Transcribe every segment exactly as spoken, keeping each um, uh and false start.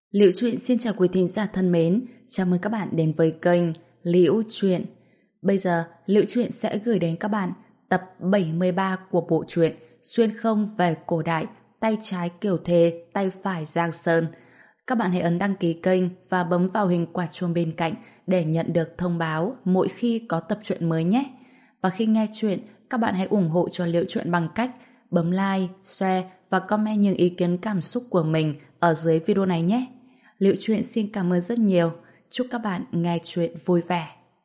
Liễu Chuyện xin chào quý thính giả thân mến, chào mừng các bạn đến với kênh Liễu Chuyện. Bây giờ, Liễu Chuyện sẽ gửi đến các bạn tập bảy mươi ba của bộ truyện Xuyên không về cổ đại, tay trái Kiều Thề, tay phải Giang Sơn. Các bạn hãy ấn đăng ký kênh và bấm vào hình quả chuông bên cạnh để nhận được thông báo mỗi khi có tập truyện mới nhé. Và khi nghe chuyện, các bạn hãy ủng hộ cho Liễu Chuyện bằng cách bấm like, share và comment những ý kiến cảm xúc của mình ở dưới video này nhé. Liễu Chuyện xin cảm ơn rất nhiều. Chúc các bạn nghe chuyện vui vẻ.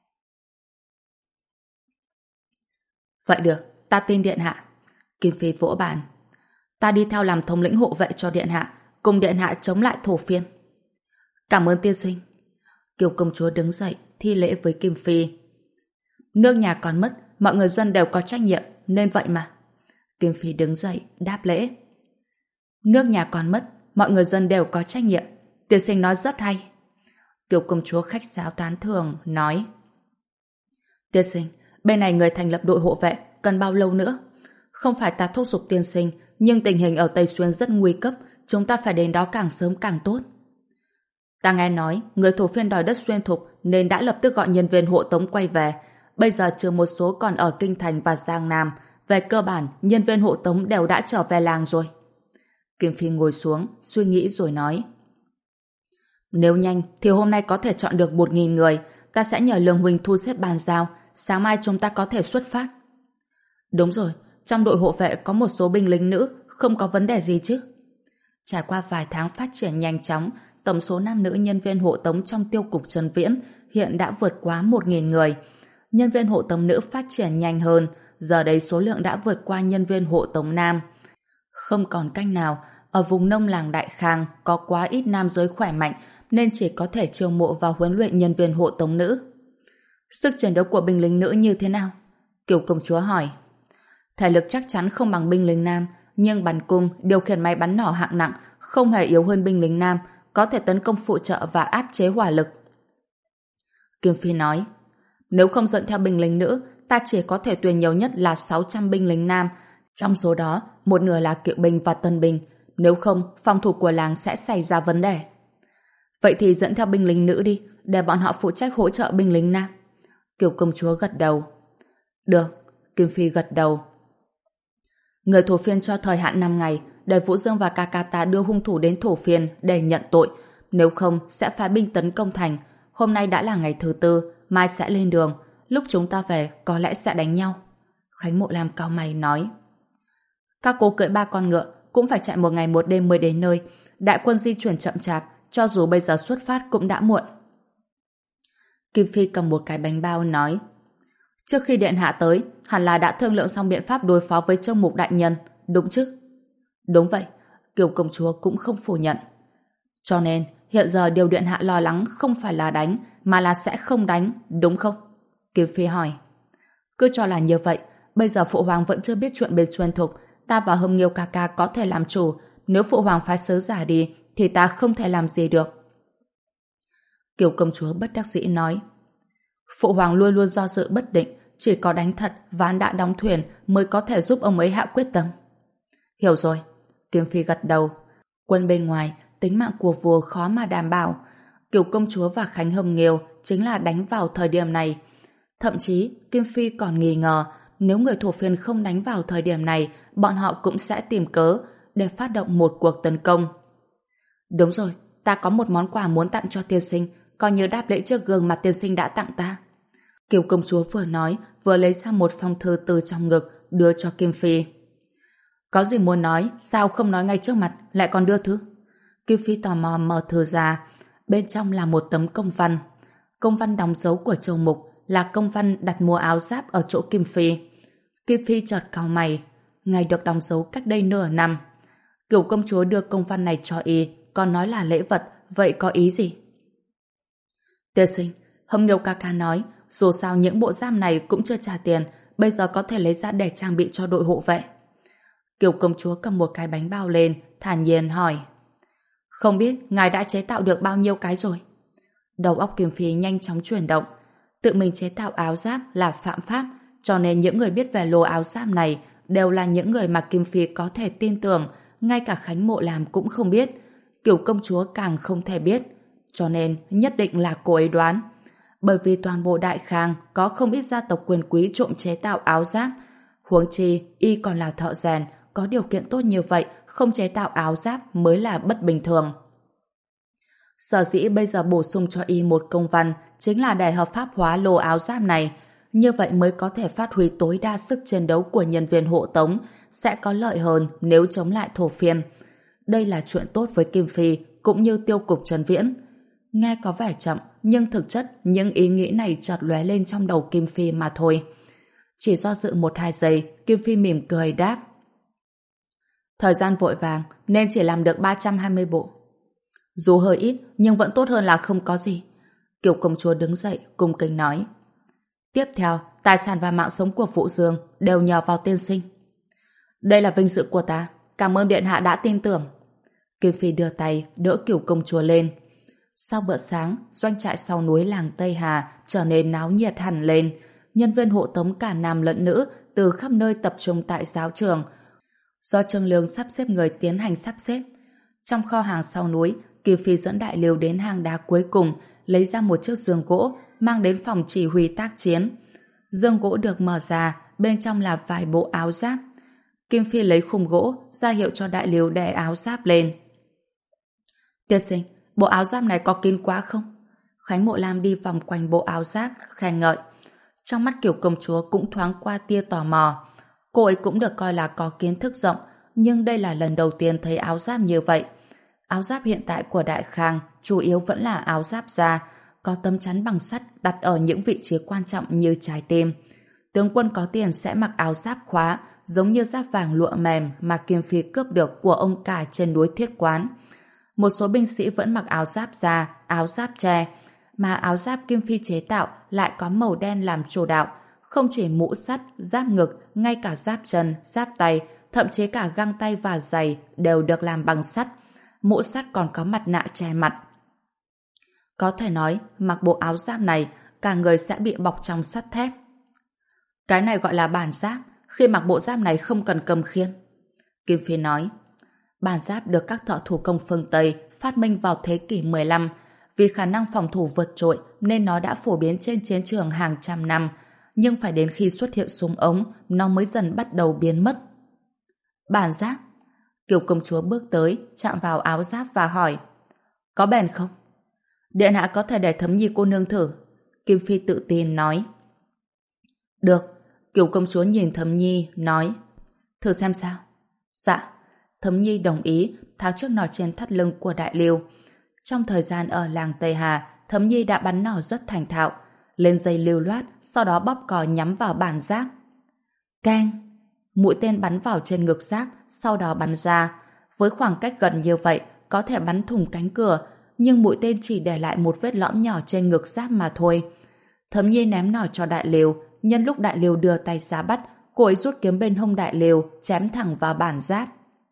Vậy được, ta tin Điện Hạ. Kim Phi vỗ bàn. Ta đi theo làm thống lĩnh hộ vệ cho Điện Hạ, cùng Điện Hạ chống lại thổ phiên. Cảm ơn tiên sinh. Kiều công chúa đứng dậy, thi lễ với Kim Phi. Nước nhà còn mất, mọi người dân đều có trách nhiệm, nên vậy mà. Kim Phi đứng dậy, đáp lễ. Nước nhà còn mất, mọi người dân đều có trách nhiệm. Tiên sinh nói rất hay. Kiều công chúa khách sáo tán thưởng, nói. Tiên sinh, bên này người thành lập đội hộ vệ, cần bao lâu nữa? Không phải ta thúc giục tiên sinh, nhưng tình hình ở Tây Xuyên rất nguy cấp, chúng ta phải đến đó càng sớm càng tốt. Ta nghe nói, người thổ phiên đòi đất Xuyên Thục nên đã lập tức gọi nhân viên hộ tống quay về. Bây giờ trừ một số còn ở Kinh Thành và Giang Nam, về cơ bản, nhân viên hộ tống đều đã trở về làng rồi. Kim Phi ngồi xuống, suy nghĩ rồi nói. Nếu nhanh thì hôm nay có thể chọn được một nghìn người, ta sẽ nhờ Lương huynh thu xếp bàn giao, sáng mai chúng ta có thể xuất phát. Đúng rồi, trong đội hộ vệ có một số binh lính nữ, không có vấn đề gì chứ? Trải qua vài tháng phát triển nhanh chóng, tổng số nam nữ nhân viên hộ tống trong tiêu cục Trần Viễn hiện đã vượt quá một nghìn người. Nhân viên hộ tống nữ phát triển nhanh hơn, giờ đây số lượng đã vượt qua nhân viên hộ tống nam. Không còn cách nào, ở vùng nông làng Đại Khang có quá ít nam giới khỏe mạnh nên chỉ có thể chiêu mộ và huấn luyện nhân viên hộ tống nữ. Sức chiến đấu của binh lính nữ như thế nào? Kiều công chúa hỏi. Thể lực chắc chắn không bằng binh lính nam, nhưng bắn cung, điều khiển máy bắn nỏ hạng nặng không hề yếu hơn binh lính nam, có thể tấn công phụ trợ và áp chế hỏa lực. Kim Phi nói, nếu không dẫn theo binh lính nữ, ta chỉ có thể tuyển nhiều nhất là sáu trăm binh lính nam, trong số đó một nửa là kỵ binh và tân binh, nếu không phòng thủ của làng sẽ xảy ra vấn đề. Vậy thì dẫn theo binh lính nữ đi, để bọn họ phụ trách hỗ trợ binh lính nam. Kiều công chúa gật đầu. Được, Kim Phi gật đầu. Người thổ phiên cho thời hạn năm ngày để Vũ Dương và ca ca ta đưa hung thủ đến thổ phiên để nhận tội, nếu không sẽ phái binh tấn công thành. Hôm nay đã là ngày thứ tư, mai sẽ lên đường, lúc chúng ta về có lẽ sẽ đánh nhau. Khánh Mộ Lam cau mày nói. Các cô cưỡi ba con ngựa cũng phải chạy một ngày một đêm mới đến nơi, đại quân di chuyển chậm chạp, cho dù bây giờ xuất phát cũng đã muộn. Kim Phi cầm một cái bánh bao nói. Trước khi điện hạ tới, hẳn là đã thương lượng xong biện pháp đối phó với Châu Mục đại nhân, đúng chứ? Đúng vậy, Kiều công chúa cũng không phủ nhận. Cho nên, hiện giờ điều điện hạ lo lắng không phải là đánh, mà là sẽ không đánh, đúng không? Kim Phi hỏi. Cứ cho là như vậy, bây giờ Phụ Hoàng vẫn chưa biết chuyện bên Xuyên Thục, ta và Hồng Nghiêu ca ca có thể làm chủ, nếu Phụ Hoàng phái sứ giả đi, thì ta không thể làm gì được. Kiều công chúa bất đắc dĩ nói. Phụ Hoàng luôn luôn do dự bất định, chỉ có đánh thật, ván đã đóng thuyền mới có thể giúp ông ấy hạ quyết tâm. Hiểu rồi. Kim Phi gật đầu. Quân bên ngoài, tính mạng của vua khó mà đảm bảo. Kiều công chúa và Khánh Hồng Nghiêu chính là đánh vào thời điểm này. Thậm chí, Kim Phi còn nghi ngờ, nếu người thổ phiên không đánh vào thời điểm này, bọn họ cũng sẽ tìm cớ để phát động một cuộc tấn công. Đúng rồi, ta có một món quà muốn tặng cho tiên sinh, coi như đáp lễ trước gương mà tiên sinh đã tặng ta. Kiều công chúa vừa nói, vừa lấy ra một phong thư từ trong ngực, đưa cho Kim Phi. Có gì muốn nói, sao không nói ngay trước mặt, lại còn đưa thư? Kim Phi tò mò mở thư ra, bên trong là một tấm công văn. Công văn đóng dấu của Châu Mục, là công văn đặt mua áo giáp ở chỗ Kim Phi. Kim Phi chợt cau mày, ngày được đóng dấu cách đây nửa năm. Kiều công chúa đưa công văn này cho y, còn nói là lễ vật, vậy có ý gì? Tiên sinh, Hồng Nghiêu ca ca nói, dù sao những bộ giáp này cũng chưa trả tiền, bây giờ có thể lấy ra để trang bị cho đội hộ vệ. Kiều công chúa cầm một cái bánh bao lên, thản nhiên hỏi. Không biết ngài đã chế tạo được bao nhiêu cái rồi? Đầu óc Kim Phi nhanh chóng chuyển động. Tự mình chế tạo áo giáp là phạm pháp, cho nên những người biết về lô áo giáp này đều là những người mà Kim Phi có thể tin tưởng, ngay cả Khánh Mộ Lam cũng không biết. Kiểu công chúa càng không thể biết, cho nên nhất định là cô ấy đoán. Bởi vì toàn bộ Đại Khang có không ít gia tộc quyền quý trộm chế tạo áo giáp. Huống chi, y còn là thợ rèn, có điều kiện tốt như vậy, không chế tạo áo giáp mới là bất bình thường. Sở dĩ bây giờ bổ sung cho y một công văn chính là để hợp pháp hóa lô áo giáp này. Như vậy mới có thể phát huy tối đa sức chiến đấu của nhân viên hộ tống, sẽ có lợi hơn nếu chống lại thổ phiên. Đây là chuyện tốt với Kim Phi cũng như tiêu cục Trần Viễn. Nghe có vẻ chậm, nhưng thực chất những ý nghĩ này chợt lóe lên trong đầu Kim Phi mà thôi. Chỉ do dự một hai giây, Kim Phi mỉm cười đáp. Thời gian vội vàng nên chỉ làm được ba trăm hai mươi bộ. Dù hơi ít nhưng vẫn tốt hơn là không có gì. Kiều công chúa đứng dậy cung kính nói. Tiếp theo, tài sản và mạng sống của Vũ Dương đều nhờ vào tiên sinh. Đây là vinh dự của ta, cảm ơn điện hạ đã tin tưởng. Kim Phi đưa tay đỡ Kiều công chúa lên. Sau bữa sáng, doanh trại sau núi làng Tây Hà trở nên náo nhiệt hẳn lên. Nhân viên hộ tống cả nam lẫn nữ từ khắp nơi tập trung tại giáo trường. Do Trương Lương sắp xếp người tiến hành sắp xếp. Trong kho hàng sau núi, Kim Phi dẫn đại liều đến hang đá cuối cùng, lấy ra một chiếc giường gỗ, mang đến phòng chỉ huy tác chiến. Giường gỗ được mở ra, bên trong là vài bộ áo giáp. Kim Phi lấy khung gỗ, ra hiệu cho đại liều đè áo giáp lên. Tiên sinh, bộ áo giáp này có kín quá không? Khánh Mộ Lam đi vòng quanh bộ áo giáp, khen ngợi. Trong mắt Kiều công chúa cũng thoáng qua tia tò mò. Cô ấy cũng được coi là có kiến thức rộng, nhưng đây là lần đầu tiên thấy áo giáp như vậy. Áo giáp hiện tại của Đại Khang chủ yếu vẫn là áo giáp da, có tấm chắn bằng sắt đặt ở những vị trí quan trọng như trái tim. Tướng quân có tiền sẽ mặc áo giáp khóa, giống như giáp vàng lụa mềm mà Kim Phi cướp được của ông cả trên núi Thiết Quán. Một số binh sĩ vẫn mặc áo giáp da, áo giáp tre, mà áo giáp Kim Phi chế tạo lại có màu đen làm chủ đạo. Không chỉ mũ sắt, giáp ngực, ngay cả giáp chân, giáp tay, thậm chí cả găng tay và giày đều được làm bằng sắt. Mũ sắt còn có mặt nạ che mặt. Có thể nói, mặc bộ áo giáp này, cả người sẽ bị bọc trong sắt thép. Cái này gọi là bản giáp, khi mặc bộ giáp này không cần cầm khiên. Kim Phi nói, bản giáp được các thợ thủ công phương Tây phát minh vào thế kỷ mười lăm. Vì khả năng phòng thủ vượt trội nên nó đã phổ biến trên chiến trường hàng trăm năm, nhưng phải đến khi xuất hiện súng ống, nó mới dần bắt đầu biến mất. Bản giáp. Kiều công chúa bước tới, chạm vào áo giáp và hỏi, có bền không? Điện hạ có thể để Thấm Nhi cô nương thử. Kim Phi tự tin nói. Được. Kiều công chúa nhìn Thấm Nhi, nói, thử xem sao. Dạ. Thấm Nhi đồng ý, tháo chiếc nỏ trên thắt lưng của đại liêu. Trong thời gian ở làng Tây Hà, Thấm Nhi đã bắn nỏ rất thành thạo, lên dây lưu loát, sau đó bóp cò nhắm vào bản giáp. Keng! Mũi tên bắn vào trên ngực giáp, sau đó bắn ra. Với khoảng cách gần như vậy, có thể bắn thủng cánh cửa, nhưng mũi tên chỉ để lại một vết lõm nhỏ trên ngực giáp mà thôi. Thấm Nhi ném nỏ cho đại liều, nhân lúc đại liều đưa tay ra bắt, cô ấy rút kiếm bên hông đại liều, chém thẳng vào bản giáp.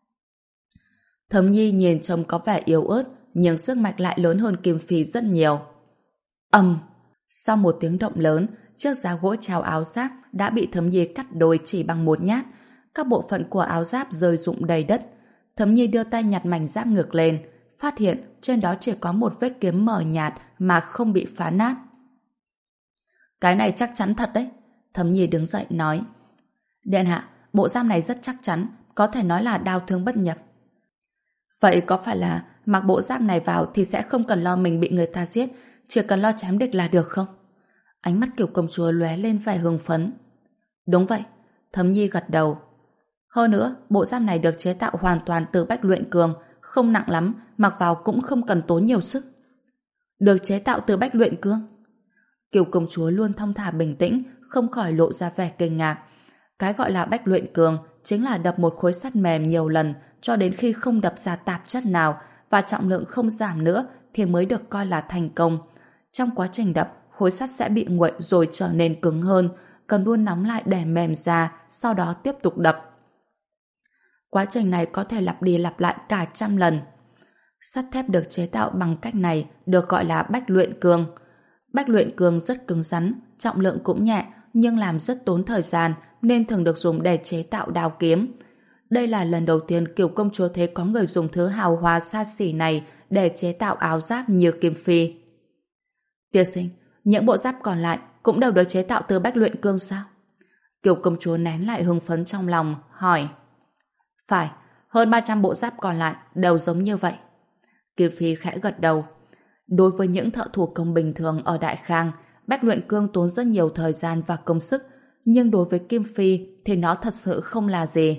Thấm Nhi nhìn trông có vẻ yếu ớt, nhưng sức mạnh lại lớn hơn Kim Phi rất nhiều. Ầm! Sau một tiếng động lớn, chiếc giá gỗ treo áo giáp đã bị Thấm Nhi cắt đôi chỉ bằng một nhát. Các bộ phận của áo giáp rơi rụng đầy đất. Thấm Nhi đưa tay nhặt mảnh giáp ngược lên, phát hiện trên đó chỉ có một vết kiếm mờ nhạt mà không bị phá nát. Cái này chắc chắn thật đấy. Thấm Nhi đứng dậy nói. Điện hạ, bộ giáp này rất chắc chắn, có thể nói là đao thương bất nhập. Vậy có phải là mặc bộ giáp này vào thì sẽ không cần lo mình bị người ta giết, chỉ cần lo chém địch là được không? Ánh mắt Kiều công chúa lóe lên vẻ hưng phấn. Đúng vậy, Thấm Nhi gật đầu. Hơn nữa, bộ giáp này được chế tạo hoàn toàn từ bách luyện cường, không nặng lắm, mặc vào cũng không cần tốn nhiều sức. Được chế tạo từ bách luyện cương? Kiều công chúa luôn thong thả bình tĩnh, không khỏi lộ ra vẻ kinh ngạc. Cái gọi là bách luyện cường chính là đập một khối sắt mềm nhiều lần cho đến khi không đập ra tạp chất nào và trọng lượng không giảm nữa thì mới được coi là thành công. Trong quá trình đập, khối sắt sẽ bị nguội rồi trở nên cứng hơn, cần luôn nóng lại để mềm ra, sau đó tiếp tục đập. Quá trình này có thể lặp đi lặp lại cả trăm lần. Sắt thép được chế tạo bằng cách này được gọi là bách luyện cương. Bách luyện cương rất cứng rắn, trọng lượng cũng nhẹ, nhưng làm rất tốn thời gian nên thường được dùng để chế tạo đao kiếm. Đây là lần đầu tiên Kiều công chúa thấy có người dùng thứ hào hoa xa xỉ này để chế tạo áo giáp như Kim Phi. Tiên sinh, những bộ giáp còn lại cũng đều được chế tạo từ bách luyện cương sao? Kiều công chúa nén lại hưng phấn trong lòng, hỏi. Phải, hơn ba trăm bộ giáp còn lại đều giống như vậy. Kim Phi khẽ gật đầu. Đối với những thợ thủ công bình thường ở Đại Khang, bách luyện cương tốn rất nhiều thời gian và công sức, nhưng đối với Kim Phi thì nó thật sự không là gì.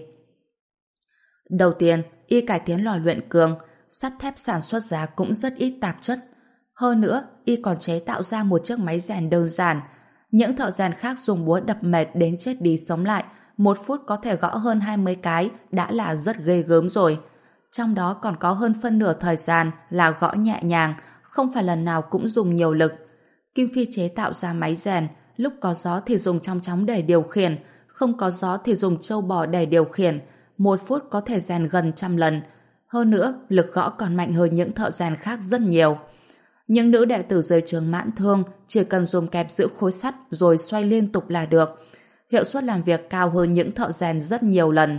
Đầu tiên, y cải tiến lò luyện cương, sắt thép sản xuất ra cũng rất ít tạp chất. Hơn nữa, y còn chế tạo ra một chiếc máy rèn đơn giản. Những thợ rèn khác dùng búa đập mệt đến chết đi sống lại, một phút có thể gõ hơn hai mươi cái đã là rất ghê gớm rồi. Trong đó còn có hơn phân nửa thời gian là gõ nhẹ nhàng, không phải lần nào cũng dùng nhiều lực. Kim Phi chế tạo ra máy rèn, lúc có gió thì dùng trong chóng để điều khiển, không có gió thì dùng trâu bò để điều khiển. Một phút có thể rèn gần trăm lần. Hơn nữa, lực gõ còn mạnh hơn những thợ rèn khác rất nhiều. Những nữ đệ tử dưới trường Mãn Thương chỉ cần dùng kẹp giữ khối sắt rồi xoay liên tục là được. Hiệu suất làm việc cao hơn những thợ rèn rất nhiều lần.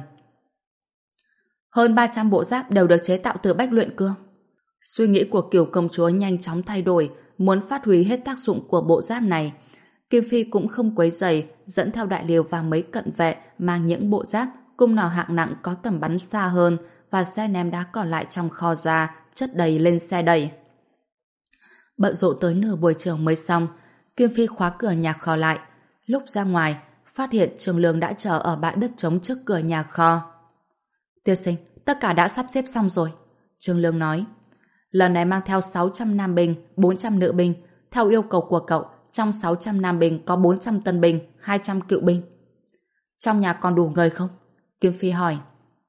Hơn ba trăm bộ giáp đều được chế tạo từ bách luyện cương. Suy nghĩ của Kiều công chúa nhanh chóng thay đổi, muốn phát huy hết tác dụng của bộ giáp này. Kim Phi cũng không quấy rầy, dẫn theo Đại Liều và mấy cận vệ mang những bộ giáp, cung nỏ hạng nặng có tầm bắn xa hơn và xe ném đá còn lại trong kho ra, chất đầy lên xe đẩy. Bận rộn tới nửa buổi chiều mới xong, Kim Phi khóa cửa nhà kho lại. Lúc ra ngoài, phát hiện Trường Lương đã chờ ở bãi đất trống trước cửa nhà kho. Tiên sinh, tất cả đã sắp xếp xong rồi. Trường Lương nói. Lần này mang theo sáu trăm nam binh, bốn trăm nữ binh. Theo yêu cầu của cậu, trong sáu trăm nam binh có bốn trăm tân binh, hai trăm cựu binh. Trong nhà còn đủ người không? Kim Phi hỏi.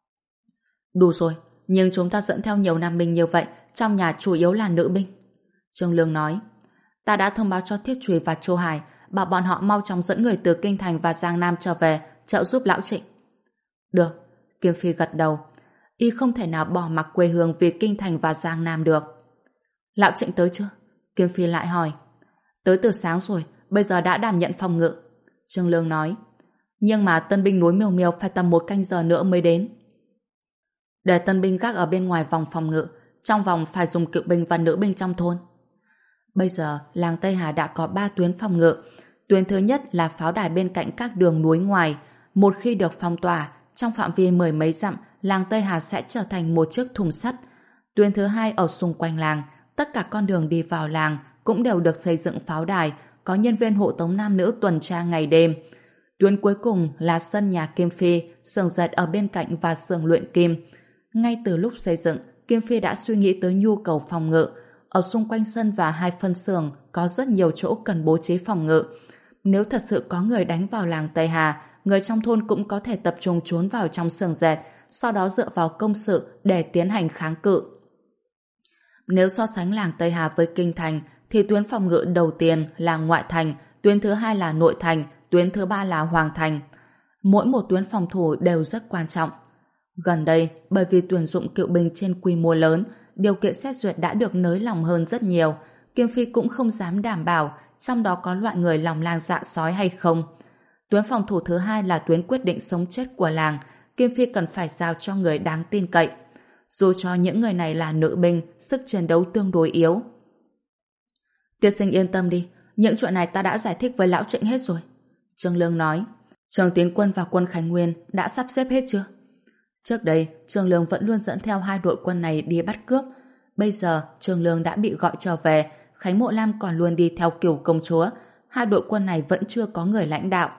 Đủ rồi, nhưng chúng ta dẫn theo nhiều nam binh như vậy, trong nhà chủ yếu là nữ binh. Trương Lương nói. Ta đã thông báo cho Thiết Trùy và Chu Hải, bảo bọn họ mau chóng dẫn người từ Kinh Thành và Giang Nam trở về, trợ giúp lão Trịnh. Được, Kim Phi gật đầu. Y không thể nào bỏ mặc quê hương vì Kinh Thành và Giang Nam được. Lão Trịnh tới chưa? Kim Phi lại hỏi. Tới từ sáng rồi, bây giờ đã đảm nhận phòng ngự. Trương Lương nói. Nhưng mà tân binh núi Miêu Miêu phải tầm một canh giờ nữa mới đến. Để tân binh gác ở bên ngoài vòng phòng ngự, trong vòng phải dùng cựu binh và nữ binh trong thôn. Bây giờ, làng Tây Hà đã có ba tuyến phòng ngự. Tuyến thứ nhất là pháo đài bên cạnh các đường núi ngoài. Một khi được phong tỏa, trong phạm vi mười mấy dặm, làng Tây Hà sẽ trở thành một chiếc thùng sắt. Tuyến thứ hai ở xung quanh làng, tất cả con đường đi vào làng cũng đều được xây dựng pháo đài, có nhân viên hộ tống nam nữ tuần tra ngày đêm. Tuyến cuối cùng là sân nhà Kim Phi, xưởng dệt ở bên cạnh và xưởng luyện kim. Ngay từ lúc xây dựng, Kim Phi đã suy nghĩ tới nhu cầu phòng ngự. Ở xung quanh sân và hai phân xưởng có rất nhiều chỗ cần bố trí phòng ngự. Nếu thật sự có người đánh vào làng Tây Hà, người trong thôn cũng có thể tập trung trốn vào trong xưởng dệt, sau đó dựa vào công sự để tiến hành kháng cự. Nếu so sánh làng Tây Hà với Kinh Thành, thì tuyến phòng ngự đầu tiên là ngoại thành, tuyến thứ hai là nội thành, tuyến thứ ba là hoàng thành. Mỗi một tuyến phòng thủ đều rất quan trọng. Gần đây, bởi vì tuyển dụng cựu binh trên quy mô lớn, điều kiện xét duyệt đã được nới lỏng hơn rất nhiều. Kim Phi cũng không dám đảm bảo trong đó có loại người lòng lang dạ sói hay không. Tuyến phòng thủ thứ hai là tuyến quyết định sống chết của làng. Kim Phi cần phải giao cho người đáng tin cậy. Dù cho những người này là nữ binh, sức chiến đấu tương đối yếu. Tiên sinh yên tâm đi, những chuyện này ta đã giải thích với lão Trịnh hết rồi. Trương Lương nói. Trường Tiến Quân và quân Khánh Nguyên đã sắp xếp hết chưa? Trước đây, Trương Lương vẫn luôn dẫn theo hai đội quân này đi bắt cướp. Bây giờ, Trương Lương đã bị gọi trở về, Khánh Mộ Lam còn luôn đi theo Kiều công chúa. Hai đội quân này vẫn chưa có người lãnh đạo.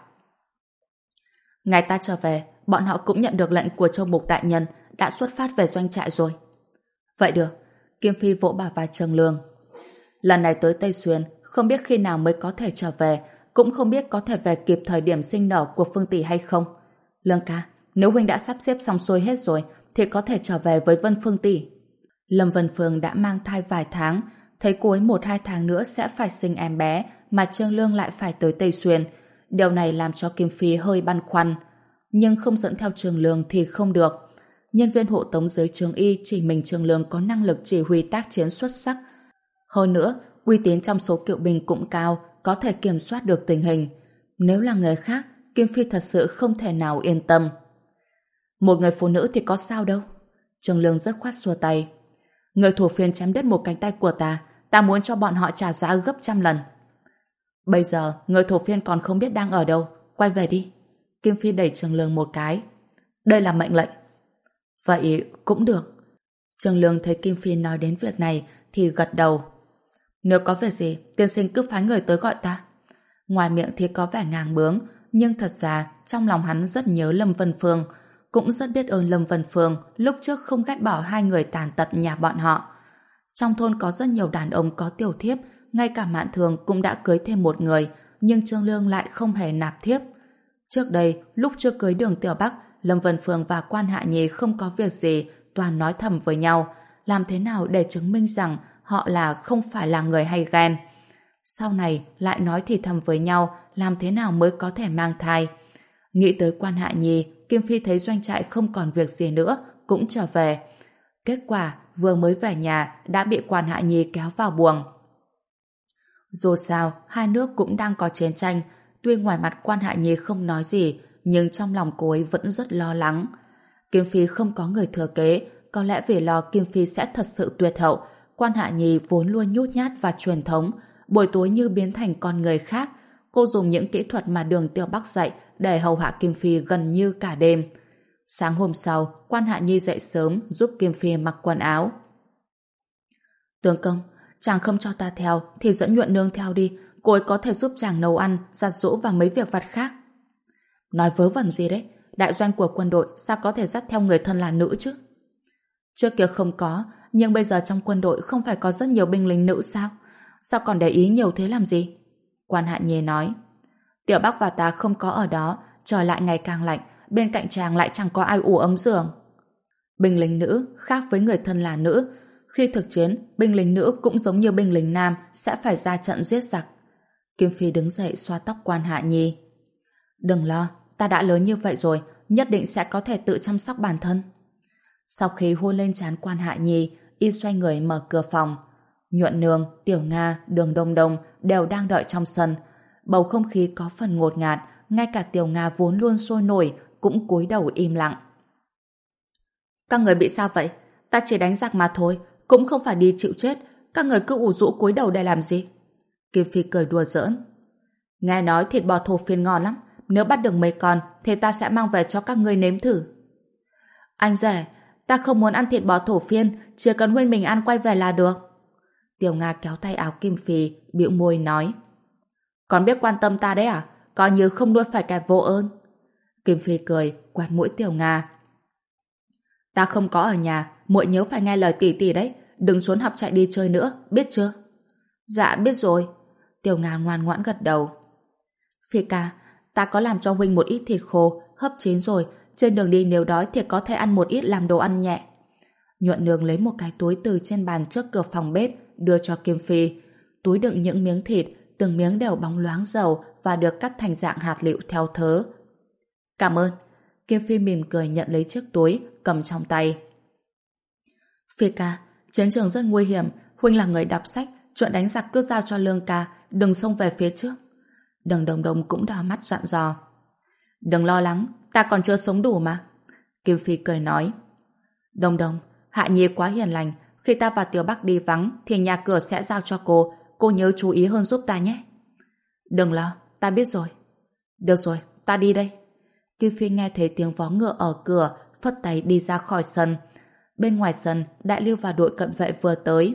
Ngày ta trở về, bọn họ cũng nhận được lệnh của Châu Mục đại nhân, đã xuất phát về doanh trại rồi. Vậy được, Kim Phi vỗ bả vai Trương Lương. Lần này tới Tây Xuyên, không biết khi nào mới có thể trở về, cũng không biết có thể về kịp thời điểm sinh nở của Phương tỷ hay không. Lương ca, nếu huynh đã sắp xếp xong xuôi hết rồi, thì có thể trở về với Vân Phương tỷ. Lâm Vân Phương đã mang thai vài tháng, thấy cuối một hai tháng nữa sẽ phải sinh em bé, mà Trương Lương lại phải tới Tây Xuyên. Điều này làm cho Kim Phi hơi băn khoăn. Nhưng không dẫn theo Trương Lương thì không được. Nhân viên hộ tống dưới Trường Y chỉ mình Trương Lương có năng lực chỉ huy tác chiến xuất sắc. Hơn nữa, uy tín trong số cựu binh cũng cao, có thể kiểm soát được tình hình. Nếu là người khác, Kim Phi thật sự không thể nào yên tâm. Một người phụ nữ thì có sao đâu. Trương Lương rất khoát xua tay. Người thổ phiên chém đứt một cánh tay của ta, ta muốn cho bọn họ trả giá gấp trăm lần. Bây giờ, người thổ phiên còn không biết đang ở đâu, quay về đi. Kim Phi đẩy Trương Lương một cái. Đây là mệnh lệnh. Vậy cũng được. Trương Lương thấy Kim Phi nói đến việc này thì gật đầu. Nếu có việc gì, tiên sinh cứ phái người tới gọi ta. Ngoài miệng thì có vẻ ngang bướng, nhưng thật ra trong lòng hắn rất nhớ Lâm Vân Phương, cũng rất biết ơn Lâm Vân Phương lúc trước không ghét bỏ hai người tàn tật nhà bọn họ. Trong thôn có rất nhiều đàn ông có tiểu thiếp, ngay cả Mạn Thường cũng đã cưới thêm một người, nhưng Trương Lương lại không hề nạp thiếp. Trước đây, lúc chưa cưới Đường Tiểu Bắc, Lâm Vân Phương và Quan Hạ Nhi không có việc gì, toàn nói thầm với nhau, làm thế nào để chứng minh rằng họ là không phải là người hay ghen. Sau này lại nói thì thầm với nhau, làm thế nào mới có thể mang thai. Nghĩ tới Quan Hạ Nhi, Kim Phi thấy doanh trại không còn việc gì nữa, cũng trở về. Kết quả, vừa mới về nhà đã bị Quan Hạ Nhi kéo vào buồng. Dù sao, hai nước cũng đang có chiến tranh, tuy ngoài mặt Quan Hạ Nhi không nói gì, nhưng trong lòng cô ấy vẫn rất lo lắng. Kim Phi không có người thừa kế, có lẽ vì lo Kim Phi sẽ thật sự tuyệt hậu, Quan Hạ Nhi vốn luôn nhút nhát và truyền thống, buổi tối như biến thành con người khác. Cô dùng những kỹ thuật mà Đường Tiểu Bắc dạy để hầu hạ Kim Phi gần như cả đêm. Sáng hôm sau, Quan Hạ Nhi dậy sớm giúp Kim Phi mặc quần áo. Tướng công, chàng không cho ta theo thì dẫn Nhuận Nương theo đi, cô ấy có thể giúp chàng nấu ăn, giặt giũ và mấy việc vặt khác. Nói vớ vẩn gì đấy, đại doanh của quân đội sao có thể dắt theo người thân là nữ chứ? Trước kia không có, nhưng bây giờ trong quân đội không phải có rất nhiều binh lính nữ sao? Sao còn để ý nhiều thế làm gì? Quan Hạ Nhi nói. Tiểu Bắc và ta không có ở đó, trời lại ngày càng lạnh, bên cạnh chàng lại chẳng có ai ủ ấm giường. Binh lính nữ khác với người thân là nữ. Khi thực chiến, binh lính nữ cũng giống như binh lính nam sẽ phải ra trận giết giặc. Kim Phi đứng dậy xoa tóc Quan Hạ Nhi. Đừng lo, ta đã lớn như vậy rồi, nhất định sẽ có thể tự chăm sóc bản thân. Sau khi hôn lên trán Quan Hạ Nhi, y xoay người mở cửa phòng. Nhuận Nương, Tiểu Nga, Đường Đông Đông đều đang đợi trong sân. Bầu không khí có phần ngột ngạt, ngay cả Tiểu Nga vốn luôn sôi nổi cũng cúi đầu im lặng. Các người bị sao vậy? Ta chỉ đánh giặc mà thôi, cũng không phải đi chịu chết. Các người cứ ủ rũ cúi đầu để làm gì? Kim Phi cười đùa giỡn. Nghe nói thịt bò thổ phiên ngon lắm, nếu bắt được mấy con thì ta sẽ mang về cho các ngươi nếm thử. Anh rể, ta không muốn ăn thịt bò thổ phiên, chỉ cần huynh mình ăn quay về là được. Tiểu Nga kéo tay áo Kim Phi, bĩu môi nói. Còn biết quan tâm ta đấy à? Coi như không nuôi phải kẻ vô ơn. Kim Phi cười, quạt mũi Tiểu Nga. Ta không có ở nhà, muội nhớ phải nghe lời tỷ tỷ đấy, đừng trốn học chạy đi chơi nữa, biết chưa? Dạ biết rồi. Tiểu Nga ngoan ngoãn gật đầu. Phi ca, ta có làm cho huynh một ít thịt khô, hấp chín rồi, trên đường đi nếu đói thì có thể ăn một ít làm đồ ăn nhẹ. Nhuận Nương lấy một cái túi từ trên bàn trước cửa phòng bếp đưa cho Kim Phi. Túi đựng những miếng thịt, từng miếng đều bóng loáng dầu và được cắt thành dạng hạt lựu theo thớ. Cảm ơn. Kim Phi mỉm cười nhận lấy chiếc túi, cầm trong tay. Phi ca, chiến trường rất nguy hiểm, huynh là người đọc sách, chuyện đánh giặc cứ giao cho Lương ca, đừng xông về phía trước. Đường Đồng Đồng cũng đỏ mắt dặn dò. Đừng lo lắng, ta còn chưa sống đủ mà. Kim Phi cười nói. Đồng Đồng, Hạ Nhi quá hiền lành, khi ta và Tiểu Bắc đi vắng thì nhà cửa sẽ giao cho cô, cô nhớ chú ý hơn giúp ta nhé. Đừng lo, ta biết rồi. Được rồi, ta đi đây. Kim Phi nghe thấy tiếng vó ngựa ở cửa, phất tay đi ra khỏi sân. Bên ngoài sân, Đại Lưu và đội cận vệ vừa tới.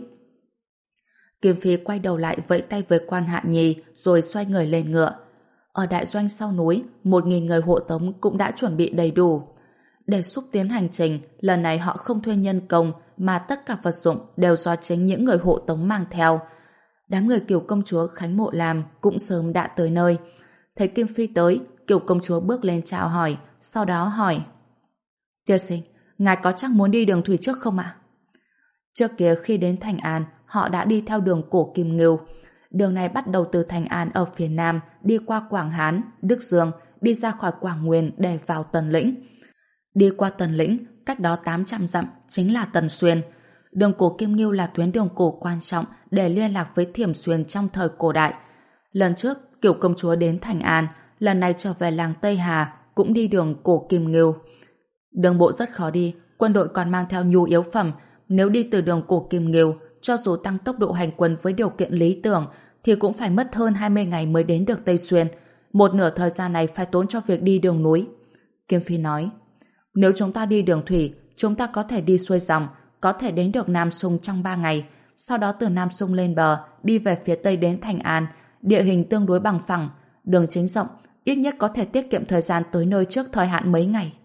Kim Phi quay đầu lại vẫy tay với Quan Hạ Nhi rồi xoay người lên ngựa. Ở đại doanh sau núi, một nghìn người hộ tống cũng đã chuẩn bị đầy đủ. Để xúc tiến hành trình, lần này họ không thuê nhân công mà tất cả vật dụng đều do chính những người hộ tống mang theo. Đám người Kiều công chúa Khánh Mộ Lam cũng sớm đã tới nơi. Thấy Kim Phi tới, Kiều công chúa bước lên chào hỏi, sau đó hỏi: Tiên sinh, ngài có chắc muốn đi đường thủy trước không ạ? Trước kia khi đến Thành An, họ đã đi theo đường cổ Kim Ngưu. Đường này bắt đầu từ Thành An ở phía nam, đi qua Quảng Hán, Đức Dương, đi ra khỏi Quảng Nguyên để vào Tần Lĩnh. Đi qua Tần Lĩnh, cách đó tám trăm dặm chính là Tần Xuyên. Đường cổ Kim Ngưu là tuyến đường cổ quan trọng để liên lạc với Thiểm Xuyên trong thời cổ đại. Lần trước, Kiều công chúa đến Thành An, lần này trở về làng Tây Hà cũng đi đường cổ Kim Ngưu. Đường bộ rất khó đi, quân đội còn mang theo nhu yếu phẩm. Nếu đi từ đường cổ Kim Ngưu, cho dù tăng tốc độ hành quân với điều kiện lý tưởng, thì cũng phải mất hơn hai mươi ngày mới đến được Tây Xuyên. Một nửa thời gian này phải tốn cho việc đi đường núi. Kim Phi nói, nếu chúng ta đi đường thủy, chúng ta có thể đi xuôi dòng, có thể đến được Nam Sung trong ba ngày, sau đó từ Nam Sung lên bờ, đi về phía Tây đến Thành An, địa hình tương đối bằng phẳng, đường chính rộng, ít nhất có thể tiết kiệm thời gian tới nơi trước thời hạn mấy ngày.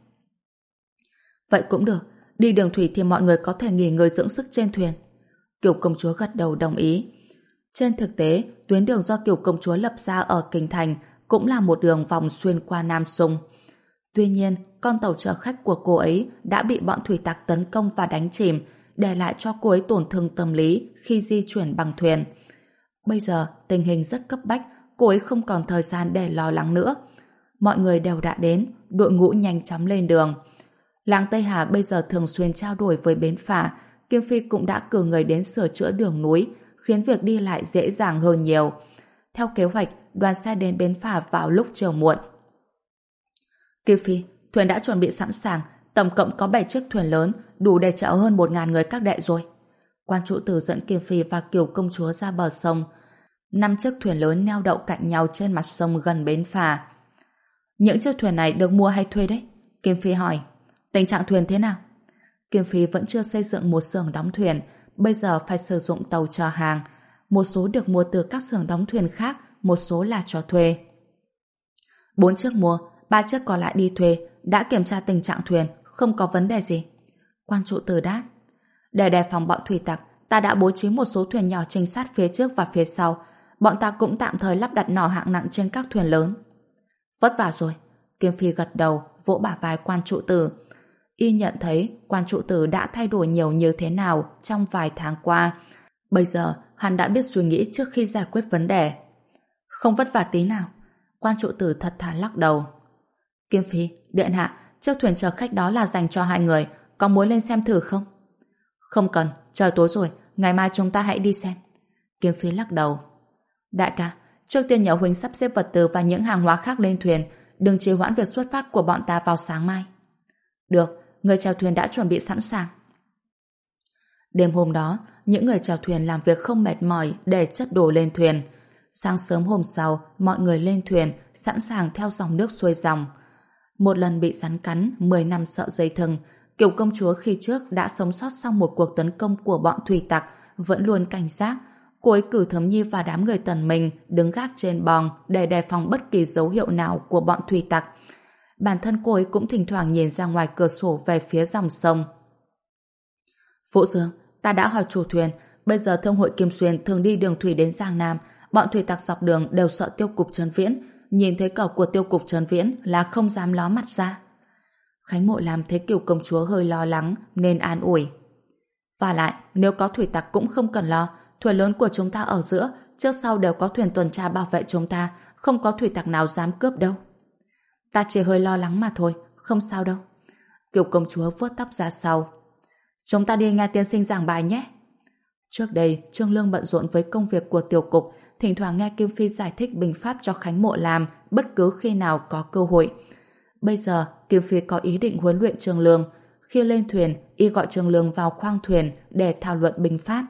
Vậy cũng được, đi đường thủy thì mọi người có thể nghỉ ngơi dưỡng sức trên thuyền. Kiều công chúa gật đầu đồng ý. Trên thực tế, tuyến đường do Kiều công chúa lập ra ở Kinh Thành cũng là một đường vòng xuyên qua Nam Sung. Tuy nhiên, con tàu chở khách của cô ấy đã bị bọn thủy tặc tấn công và đánh chìm, để lại cho cô ấy tổn thương tâm lý khi di chuyển bằng thuyền. Bây giờ, tình hình rất cấp bách, cô ấy không còn thời gian để lo lắng nữa. Mọi người đều đã đến, đội ngũ nhanh chóng lên đường. Làng Tây Hà bây giờ thường xuyên trao đổi với bến phà, Kim Phi cũng đã cử người đến sửa chữa đường núi, khiến việc đi lại dễ dàng hơn nhiều. Theo kế hoạch, đoàn xe đến bến phà vào lúc chiều muộn. Kim Phi, thuyền đã chuẩn bị sẵn sàng, tổng cộng có bảy chiếc thuyền lớn, đủ để chở hơn một ngàn người các đệ rồi. Quan trụ tử dẫn Kim Phi và Kiều công chúa ra bờ sông. Năm chiếc thuyền lớn neo đậu cạnh nhau trên mặt sông gần bến phà. Những chiếc thuyền này được mua hay thuê đấy? Kim Phi hỏi. Tình trạng thuyền thế nào? Kim Phi vẫn chưa xây dựng một xưởng đóng thuyền, bây giờ phải sử dụng tàu chở hàng. Một số được mua từ các xưởng đóng thuyền khác, một số là cho thuê. Bốn chiếc mua, ba chiếc còn lại đi thuê, đã kiểm tra tình trạng thuyền, không có vấn đề gì. Quan trụ tử đáp. Để đề phòng bọn thủy tặc, ta đã bố trí một số thuyền nhỏ trinh sát phía trước và phía sau. Bọn ta cũng tạm thời lắp đặt nỏ hạng nặng trên các thuyền lớn. Vất vả rồi. Kim Phi gật đầu, vỗ bả vai quan trụ tử. Y nhận thấy quan trụ tử đã thay đổi nhiều như thế nào trong vài tháng qua. Bây giờ hắn đã biết suy nghĩ trước khi giải quyết vấn đề. Không vất vả tí nào. Quan trụ tử thật thà lắc đầu. Kim Phi, điện hạ, chiếc thuyền chở khách đó là dành cho hai người, có muốn lên xem thử không? Không cần, trời tối rồi, ngày mai chúng ta hãy đi xem. Kim Phi lắc đầu. Đại ca, trước tiên nhờ huynh sắp xếp vật tư và những hàng hóa khác lên thuyền, đừng trì hoãn việc xuất phát của bọn ta vào sáng mai. Được, người chèo thuyền đã chuẩn bị sẵn sàng. Đêm hôm đó, những người chèo thuyền làm việc không mệt mỏi để chất đồ lên thuyền. Sáng sớm hôm sau, mọi người lên thuyền, sẵn sàng theo dòng nước xuôi dòng. Một lần bị rắn cắn, mười năm sợ dây thừng, Kiều công chúa khi trước đã sống sót sau một cuộc tấn công của bọn thủy tặc, vẫn luôn cảnh giác. Cô ấy cử Thấm Nhi và đám người Tần Minh đứng gác trên bong để đề phòng bất kỳ dấu hiệu nào của bọn thủy tặc. Bản thân cô ấy cũng thỉnh thoảng nhìn ra ngoài cửa sổ về phía dòng sông. Vũ Dương, ta đã hỏi chủ thuyền, bây giờ Thương hội Kim Xuyên thường đi đường thủy đến Giang Nam, bọn thủy tặc dọc đường đều sợ Tiêu cục Trấn Viễn, nhìn thấy cờ của Tiêu cục Trấn Viễn là không dám ló mặt ra. Khánh Mộ Lam thấy Kiều công chúa hơi lo lắng nên an ủi. Và lại, nếu có thủy tặc cũng không cần lo, thuyền lớn của chúng ta ở giữa, trước sau đều có thuyền tuần tra bảo vệ chúng ta, không có thủy tặc nào dám cướp đâu. Ta chỉ hơi lo lắng mà thôi, không sao đâu. Kiều công chúa vuốt tóc ra sau. Chúng ta đi nghe tiên sinh giảng bài nhé. Trước đây, Trương Lương bận rộn với công việc của tiểu cục, thỉnh thoảng nghe Kim Phi giải thích binh pháp cho Khánh Mộ Lam bất cứ khi nào có cơ hội. Bây giờ, Kim Phi có ý định huấn luyện Trương Lương. Khi lên thuyền, y gọi Trương Lương vào khoang thuyền để thảo luận binh pháp.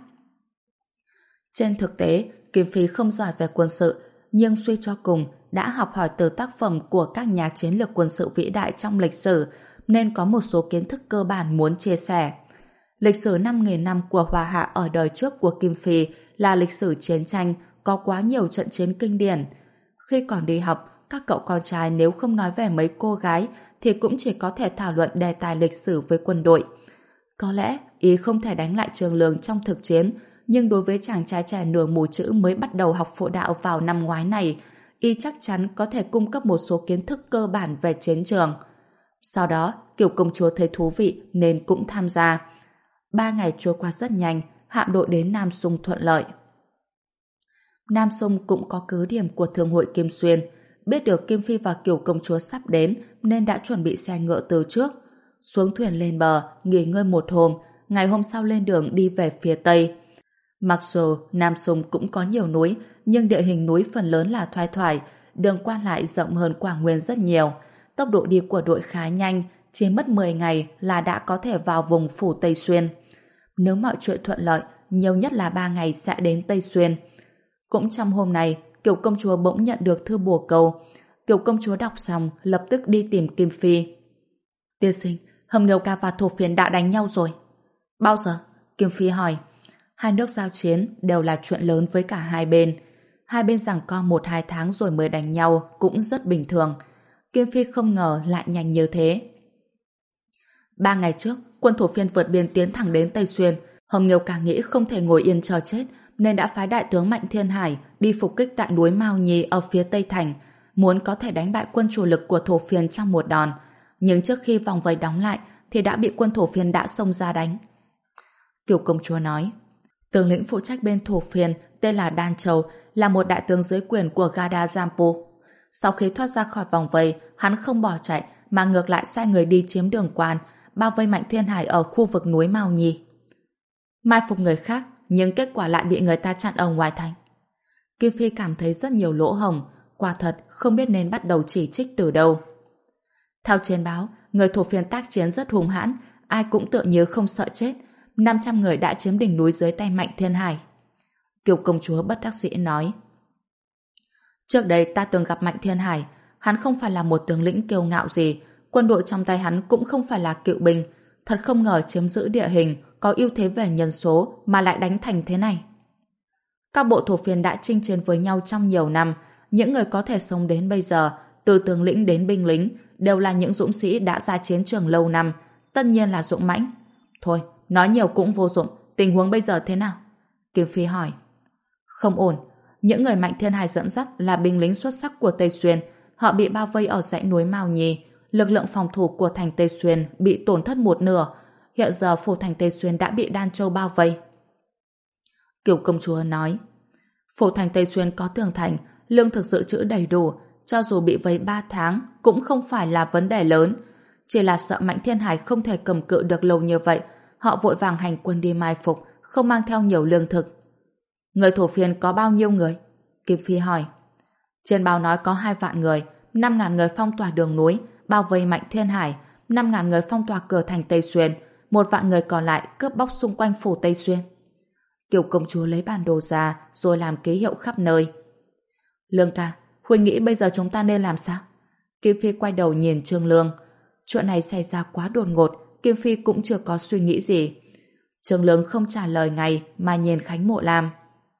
Trên thực tế, Kim Phi không giỏi về quân sự, nhưng suy cho cùng đã học hỏi từ tác phẩm của các nhà chiến lược quân sự vĩ đại trong lịch sử, nên có một số kiến thức cơ bản muốn chia sẻ. Lịch sử năm nghìn năm của Hoa Hạ ở đời trước của Kim Phi là lịch sử chiến tranh, có quá nhiều trận chiến kinh điển. Khi còn đi học, các cậu con trai nếu không nói về mấy cô gái thì cũng chỉ có thể thảo luận đề tài lịch sử với quân đội. Có lẽ ý không thể đánh lại Trương Lương trong thực chiến, nhưng đối với chàng trai trẻ nửa mù chữ mới bắt đầu học phụ đạo vào năm ngoái này, y chắc chắn có thể cung cấp một số kiến thức cơ bản về chiến trường. Sau đó, Kiều công chúa thấy thú vị nên cũng tham gia. Ba ngày trôi qua rất nhanh, hạm đội đến Nam Sung thuận lợi. Nam Sung cũng có cứ điểm của Thương hội Kim Xuyên. Biết được Kim Phi và Kiều công chúa sắp đến nên đã chuẩn bị xe ngựa từ trước. Xuống thuyền lên bờ, nghỉ ngơi một hôm, ngày hôm sau lên đường đi về phía Tây. Mặc dù Nam Sung cũng có nhiều núi, nhưng địa hình núi phần lớn là thoai thoải, đường qua lại rộng hơn Quảng Nguyên rất nhiều. Tốc độ đi của đội khá nhanh, chỉ mất mười ngày là đã có thể vào vùng phủ Tây Xuyên. Nếu mọi chuyện thuận lợi, nhiều nhất là ba ngày sẽ đến Tây Xuyên. Cũng trong hôm nay, Kiều công chúa bỗng nhận được thư bổ câu. Kiều công chúa đọc xong, lập tức đi tìm Kim Phi. Tiên sinh, Hầm Nghiêu Ca và Thổ Phiên đã đánh nhau rồi. Bao giờ? Kim Phi hỏi. Hai nước giao chiến đều là chuyện lớn với cả hai bên. Hai bên giằng co một hai tháng rồi mới đánh nhau cũng rất bình thường. Kim Phi không ngờ lại nhanh như thế. Ba ngày trước, quân Thổ Phiên vượt biên tiến thẳng đến Tây Xuyên. Hồng Nghiêu Ca nghĩ không thể ngồi yên chờ chết, nên đã phái đại tướng Mạnh Thiên Hải đi phục kích tại núi Mao Nhi ở phía Tây Thành, muốn có thể đánh bại quân chủ lực của Thổ Phiên trong một đòn. Nhưng trước khi vòng vây đóng lại thì đã bị quân Thổ Phiên đã xông ra đánh. Kiều công chúa nói, tướng lĩnh phụ trách bên Thổ Phiên tên là Đan Châu, là một đại tướng dưới quyền của Gada Jampo. Sau khi thoát ra khỏi vòng vây, hắn không bỏ chạy mà ngược lại sai người đi chiếm đường quan, bao vây Mạnh Thiên Hải ở khu vực núi Mao Nhi. Mai phục người khác, nhưng kết quả lại bị người ta chặn ở ngoài thành. Kim Phi cảm thấy rất nhiều lỗ hổng, quả thật không biết nên bắt đầu chỉ trích từ đâu. Theo chiến báo, người Thổ Phiên tác chiến rất hung hãn, ai cũng tựa như không sợ chết. năm trăm người đã chiếm đỉnh núi dưới tay Mạnh Thiên Hải. Kiều công chúa bất đắc dĩ nói. Trước đây ta từng gặp Mạnh Thiên Hải, hắn không phải là một tướng lĩnh kiêu ngạo gì, quân đội trong tay hắn cũng không phải là cựu binh, thật không ngờ chiếm giữ địa hình, có ưu thế về nhân số mà lại đánh thành thế này. Các bộ Thổ Phiên đã chinh chiến với nhau trong nhiều năm, những người có thể sống đến bây giờ, từ tướng lĩnh đến binh lính, đều là những dũng sĩ đã ra chiến trường lâu năm, tất nhiên là dũng mãnh. Thôi, nói nhiều cũng vô dụng, tình huống bây giờ thế nào? Kim Phi hỏi. Không ổn, những người Mạnh Thiên Hải dẫn dắt là binh lính xuất sắc của Tây Xuyên, họ bị bao vây ở dãy núi Mao Nhi, lực lượng phòng thủ của thành Tây Xuyên bị tổn thất một nửa, hiện giờ phủ thành Tây Xuyên đã bị Đan Châu bao vây. Kiều công chúa nói, phủ thành Tây Xuyên có tường thành, lương thực dự trữ đầy đủ, cho dù bị vây ba tháng cũng không phải là vấn đề lớn, chỉ là sợ Mạnh Thiên Hải không thể cầm cự được lâu như vậy, họ vội vàng hành quân đi mai phục, không mang theo nhiều lương thực. Người Thổ Phiên có bao nhiêu người? Kim Phi hỏi. Trên báo nói có hai vạn người, năm ngàn người phong tỏa đường núi, bao vây Mạnh Thiên Hải, năm ngàn người phong tỏa cửa thành Tây Xuyên, một vạn người còn lại cướp bóc xung quanh phủ Tây Xuyên. Kiều công chúa lấy bản đồ ra rồi làm ký hiệu khắp nơi. Lương ca, huynh nghĩ bây giờ chúng ta nên làm sao? Kim Phi quay đầu nhìn Trương Lương. Chuyện này xảy ra quá đột ngột, Kim Phi cũng chưa có suy nghĩ gì. Trương Lương không trả lời ngay mà nhìn Khánh Mộ Lam.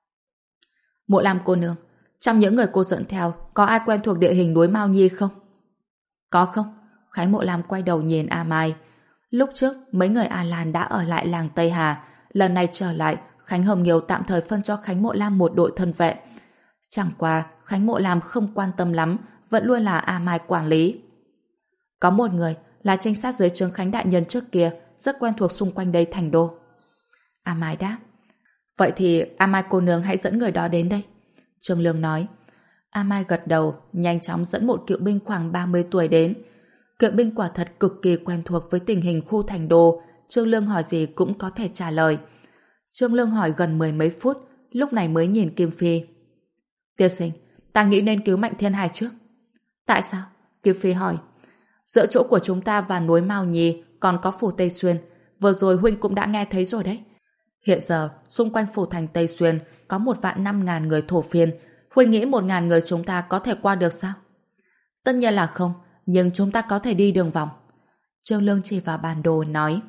Mộ Lam cô nương, trong những người cô dẫn theo có ai quen thuộc địa hình núi Mao Nhi không? Có không? Khánh Mộ Lam quay đầu nhìn A Mai. Lúc trước mấy người A Lan đã ở lại làng Tây Hà, lần này trở lại Khánh Hồng Nghiêu tạm thời phân cho Khánh Mộ Lam một đội thân vệ. Chẳng qua Khánh Mộ Lam không quan tâm lắm, vẫn luôn là A Mai quản lý. Có một người là trinh sát dưới trướng Khánh đại nhân trước kia, rất quen thuộc xung quanh đây thành đô. A Mai đáp. Vậy thì A Mai cô nương hãy dẫn người đó đến đây. Trương Lương nói. A Mai gật đầu, nhanh chóng dẫn một cựu binh khoảng ba mươi tuổi đến. Cựu binh quả thật cực kỳ quen thuộc với tình hình khu thành đô, Trương Lương hỏi gì cũng có thể trả lời. Trương Lương hỏi gần mười mấy phút, lúc này mới nhìn Kim Phi. Tiên sinh, ta nghĩ nên cứu Mạnh Thiên Hải trước. Tại sao? Kim Phi hỏi. Giữa chỗ của chúng ta và núi Mao Nhi còn có phủ Tây Xuyên, vừa rồi huynh cũng đã nghe thấy rồi đấy. Hiện giờ, xung quanh phủ thành Tây Xuyên có một vạn năm ngàn người Thổ Phiên, huynh nghĩ một ngàn người chúng ta có thể qua được sao? Tất nhiên là không, nhưng chúng ta có thể đi đường vòng. Trương Lương chỉ vào bản đồ nói.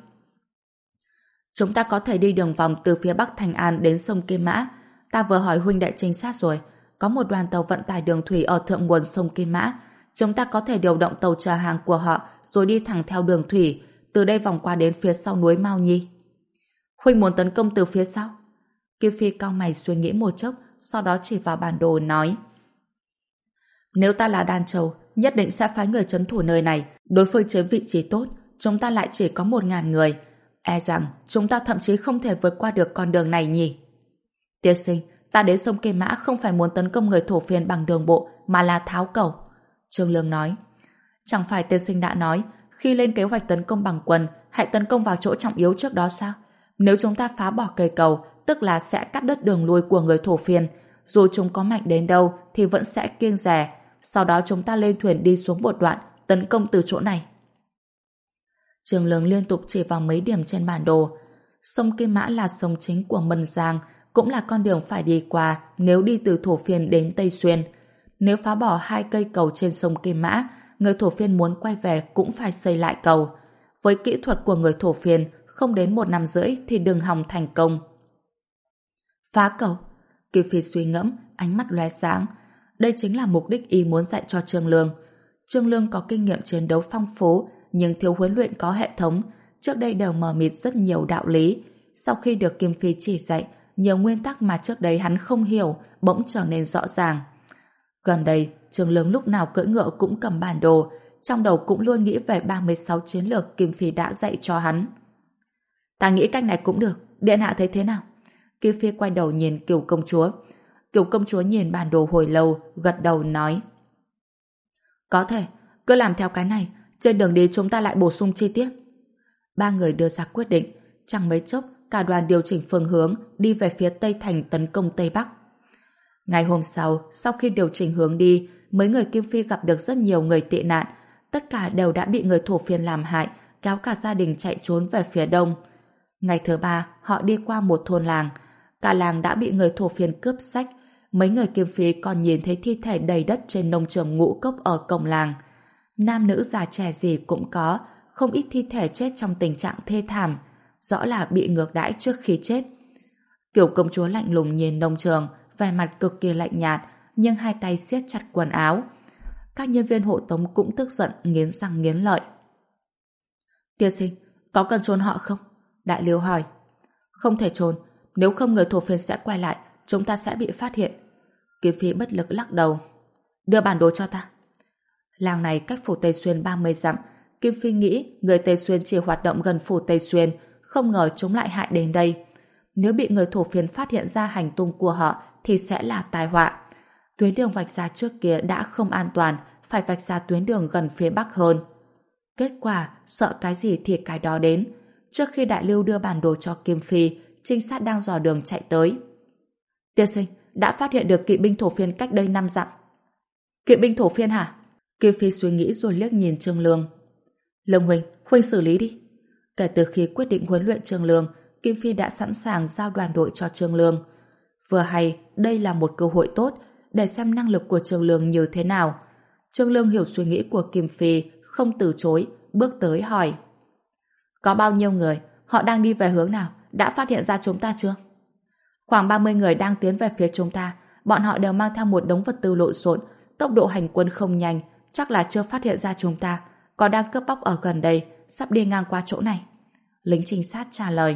Chúng ta có thể đi đường vòng từ phía bắc Thành An đến sông Kim Mã. Ta vừa hỏi huynh đệ trinh sát rồi, có một đoàn tàu vận tải đường thủy ở thượng nguồn sông Kim Mã. Chúng ta có thể điều động tàu chở hàng của họ rồi đi thẳng theo đường thủy, từ đây vòng qua đến phía sau núi Mao Nhi. Huynh muốn tấn công từ phía sau? Kim Phi cau mày suy nghĩ một chốc, sau đó chỉ vào bản đồ nói. Nếu ta là Đan Châu, nhất định sẽ phái người trấn thủ nơi này, đối phương chiếm vị trí tốt, chúng ta lại chỉ có một ngàn người. E rằng chúng ta thậm chí không thể vượt qua được con đường này nhỉ. Tiên sinh, ta đến sông Kim Mã không phải muốn tấn công người Thổ Phiên bằng đường bộ, mà là tháo cầu. Trương Lương nói. Chẳng phải tiên sinh đã nói, khi lên kế hoạch tấn công bằng quân, hãy tấn công vào chỗ trọng yếu trước đó sao? Nếu chúng ta phá bỏ cây cầu, tức là sẽ cắt đứt đường lui của người Thổ Phiên. Dù chúng có mạnh đến đâu thì vẫn sẽ kiêng dè. Sau đó chúng ta lên thuyền đi xuống một đoạn, tấn công từ chỗ này. Trường Lương liên tục chỉ vào mấy điểm trên bản đồ. Sông Kim Mã là sông chính của Mân Giang, cũng là con đường phải đi qua nếu đi từ Thổ Phiên đến Tây Xuyên. Nếu phá bỏ hai cây cầu trên sông Kim Mã, người Thổ Phiên muốn quay về cũng phải xây lại cầu. Với kỹ thuật của người Thổ Phiên, không đến một năm rưỡi thì đường hòng thành công. Phá cầu? Kiều Phi suy ngẫm, ánh mắt lóe sáng. Đây chính là mục đích y muốn dạy cho Trương Lương. Trương Lương có kinh nghiệm chiến đấu phong phú, nhưng thiếu huấn luyện có hệ thống. Trước đây đều mờ mịt rất nhiều đạo lý. Sau khi được Kim Phi chỉ dạy, nhiều nguyên tắc mà trước đây hắn không hiểu bỗng trở nên rõ ràng. Gần đây, Trương Lương lúc nào cưỡi ngựa cũng cầm bản đồ, trong đầu cũng luôn nghĩ về ba mươi sáu chiến lược Kim Phi đã dạy cho hắn. Ta nghĩ cách này cũng được, điện hạ thấy thế nào? Kim Phi quay đầu nhìn Kiều công chúa. Kiều công chúa nhìn bản đồ hồi lâu, gật đầu nói: Có thể, cứ làm theo cái này, trên đường đi chúng ta lại bổ sung chi tiết. Ba người đưa ra quyết định, chẳng mấy chốc cả đoàn điều chỉnh phương hướng đi về phía Tây Thành tấn công Tây Bắc. Ngày hôm sau, sau khi điều chỉnh hướng đi, mấy người Kim Phi gặp được rất nhiều người tị nạn, tất cả đều đã bị người Thổ Phiên làm hại, kéo cả gia đình chạy trốn về phía đông. Ngày thứ ba, họ đi qua một thôn làng, cả làng đã bị người Thổ Phiên cướp sách. Mấy người Kim Phi còn nhìn thấy thi thể đầy đất trên nông trường Ngũ Cốc ở cổng làng. Nam nữ già trẻ gì cũng có, không ít thi thể chết trong tình trạng thê thảm, rõ là bị ngược đãi trước khi chết. Kiều công chúa lạnh lùng nhìn nông trường, vẻ mặt cực kỳ lạnh nhạt, nhưng hai tay siết chặt quần áo. Các nhân viên hộ tống cũng tức giận, nghiến răng nghiến lợi. Tiên sinh, có cần trốn họ không? Đại Liêu hỏi. Không thể trốn, nếu không người Thổ Phiên sẽ quay lại, chúng ta sẽ bị phát hiện. Kim Phi bất lực lắc đầu. Đưa bản đồ cho ta. Làng này cách phủ Tây Xuyên ba mươi dặm. Kim Phi nghĩ người Tây Xuyên chỉ hoạt động gần phủ Tây Xuyên, không ngờ chúng lại hại đến đây. Nếu bị người Thổ Phiên phát hiện ra hành tung của họ thì sẽ là tai họa. Tuyến đường vạch ra trước kia đã không an toàn, phải vạch ra tuyến đường gần phía Bắc hơn. Kết quả, sợ cái gì thì cái đó đến. Trước khi Đại Lưu đưa bản đồ cho Kim Phi, trinh sát đang dò đường chạy tới. Tiên sinh, đã phát hiện được kỵ binh Thổ Phiên cách đây năm dặm. Kỵ binh Thổ Phiên hả? Kim Phi suy nghĩ rồi liếc nhìn Trương Lương. Lương huynh, huynh xử lý đi. Kể từ khi quyết định huấn luyện Trương Lương, Kim Phi đã sẵn sàng giao đoàn đội cho Trương Lương. Vừa hay, đây là một cơ hội tốt để xem năng lực của Trương Lương như thế nào. Trương Lương hiểu suy nghĩ của Kim Phi, không từ chối, bước tới hỏi. Có bao nhiêu người? Họ đang đi về hướng nào? Đã phát hiện ra chúng ta chưa? Khoảng ba mươi người đang tiến về phía chúng ta. Bọn họ đều mang theo một đống vật tư lộn xộn, tốc độ hành quân không nhanh, chắc là chưa phát hiện ra chúng ta, còn đang cướp bóc ở gần đây, sắp đi ngang qua chỗ này. Lính trinh sát trả lời.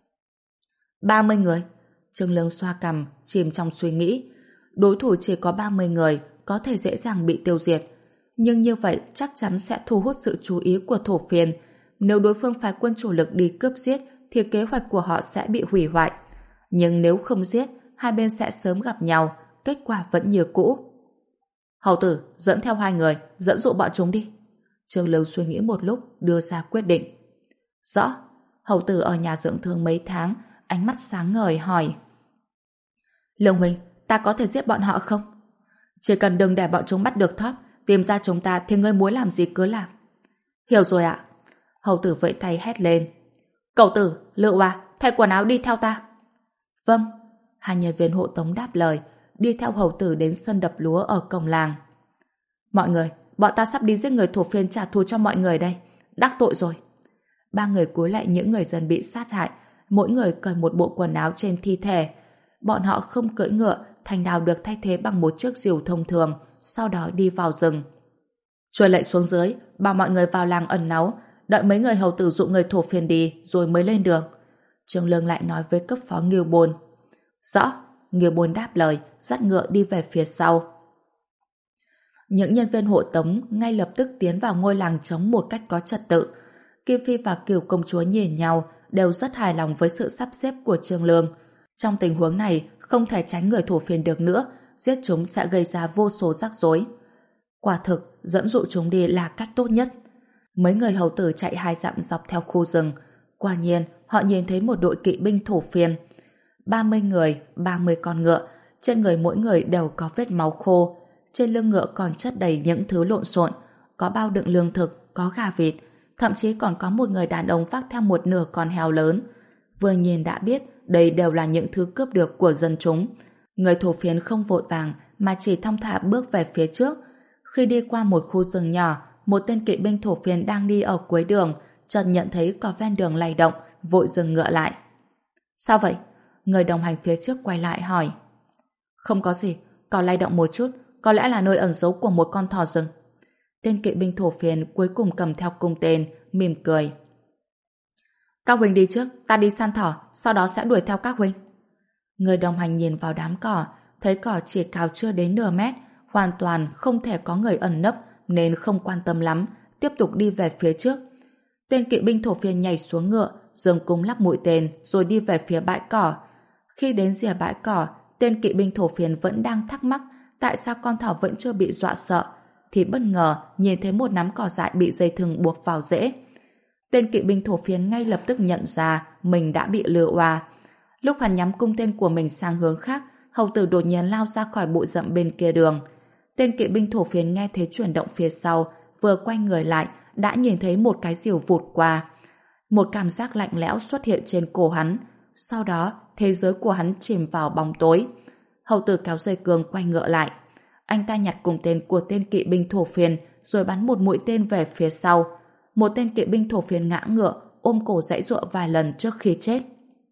ba mươi người? Trương Lương xoa cằm, chìm trong suy nghĩ. Đối thủ chỉ có ba mươi người, có thể dễ dàng bị tiêu diệt. Nhưng như vậy chắc chắn sẽ thu hút sự chú ý của Thổ Phiên. Nếu đối phương phái quân chủ lực đi cướp giết, thì kế hoạch của họ sẽ bị hủy hoại. Nhưng nếu không giết, hai bên sẽ sớm gặp nhau, kết quả vẫn như cũ. Hầu tử, dẫn theo hai người, dẫn dụ bọn chúng đi. Trương Lương suy nghĩ một lúc, đưa ra quyết định. Rõ. Hầu tử ở nhà dưỡng thương mấy tháng, ánh mắt sáng ngời hỏi. Lương huynh, ta có thể giết bọn họ không? Chỉ cần đừng để bọn chúng bắt được Thóp, tìm ra chúng ta thì ngươi muốn làm gì cứ làm. Hiểu rồi ạ. Hầu tử vẫy tay hét lên. Cậu tử, Lựu à, thay quần áo đi theo ta. Vâng. Hai nhân viên hộ tống đáp lời, đi theo hầu tử đến sân đập lúa ở cổng làng. Mọi người, bọn ta sắp đi giết người Thổ Phiên trả thù cho mọi người đây. Đắc tội rồi. Ba người cúi lại những người dân bị sát hại, mỗi người cởi một bộ quần áo trên thi thể. Bọn họ không cưỡi ngựa, thành đào được thay thế bằng một chiếc rìu thông thường, sau đó đi vào rừng. Chuôi lệnh xuống dưới, bảo mọi người vào làng ẩn náu, đợi mấy người hầu tử dụ người Thổ Phiên đi rồi mới lên đường. Trương Lương lại nói với cấp phó Nghiêu Bôn. Rõ. Nghiêu Bôn đáp lời, dắt ngựa đi về phía sau. Những nhân viên hộ tống ngay lập tức tiến vào ngôi làng trống một cách có trật tự. Kim Phi và Kiều công chúa nhìn nhau, đều rất hài lòng với sự sắp xếp của Trương Lương. Trong tình huống này, không thể tránh người Thổ Phiên được nữa, giết chúng sẽ gây ra vô số rắc rối. Quả thực, dẫn dụ chúng đi là cách tốt nhất. Mấy người hầu tử chạy hai dặm dọc theo khu rừng. Quả nhiên, họ nhìn thấy một đội kỵ binh Thổ Phiên. ba mươi người, ba mươi con ngựa, trên người mỗi người đều có vết máu khô. Trên lưng ngựa còn chất đầy những thứ lộn xộn, có bao đựng lương thực, có gà vịt, thậm chí còn có một người đàn ông vác theo một nửa con heo lớn. Vừa nhìn đã biết đây đều là những thứ cướp được của dân chúng. Người thổ phiến không vội vàng mà chỉ thong thả bước về phía trước. Khi đi qua một khu rừng nhỏ, một tên kỵ binh thổ phiến đang đi ở cuối đường, chợt nhận thấy có ven đường lay động, vội dừng ngựa lại. Sao vậy? Người đồng hành phía trước quay lại hỏi. Không có gì, có lay động một chút, có lẽ là nơi ẩn giấu của một con thỏ rừng. Tên kỵ binh thổ phiến cuối cùng cầm theo cung tên, mỉm cười. Các huynh đi trước, ta đi săn thỏ, sau đó sẽ đuổi theo các huynh. Người đồng hành nhìn vào đám cỏ, thấy cỏ chỉ cao chưa đến nửa mét, hoàn toàn không thể có người ẩn nấp nên không quan tâm lắm, tiếp tục đi về phía trước. Tên kỵ binh thổ phiến nhảy xuống ngựa, giương cung lắp mũi tên rồi đi về phía bãi cỏ. Khi đến rìa bãi cỏ, tên kỵ binh thổ phiến vẫn đang thắc mắc tại sao con thỏ vẫn chưa bị dọa sợ, thì bất ngờ nhìn thấy một nắm cỏ dại bị dây thừng buộc vào rễ. Tên kỵ binh thổ phiến ngay lập tức nhận ra mình đã bị lừa oa. Lúc hắn nhắm cung tên của mình sang hướng khác, hầu tử đột nhiên lao ra khỏi bụi rậm bên kia đường. Tên kỵ binh thổ phiến nghe thấy chuyển động phía sau, vừa quay người lại đã nhìn thấy một cái rìu vụt qua. Một cảm giác lạnh lẽo xuất hiện trên cổ hắn. Sau đó, thế giới của hắn chìm vào bóng tối. Hầu tử kéo dây cương quay ngựa lại. Anh ta nhặt cung tên của tên kỵ binh thổ phiến rồi bắn một mũi tên về phía sau. Một tên kỵ binh thổ phiến ngã ngựa, ôm cổ giãy giụa vài lần trước khi chết.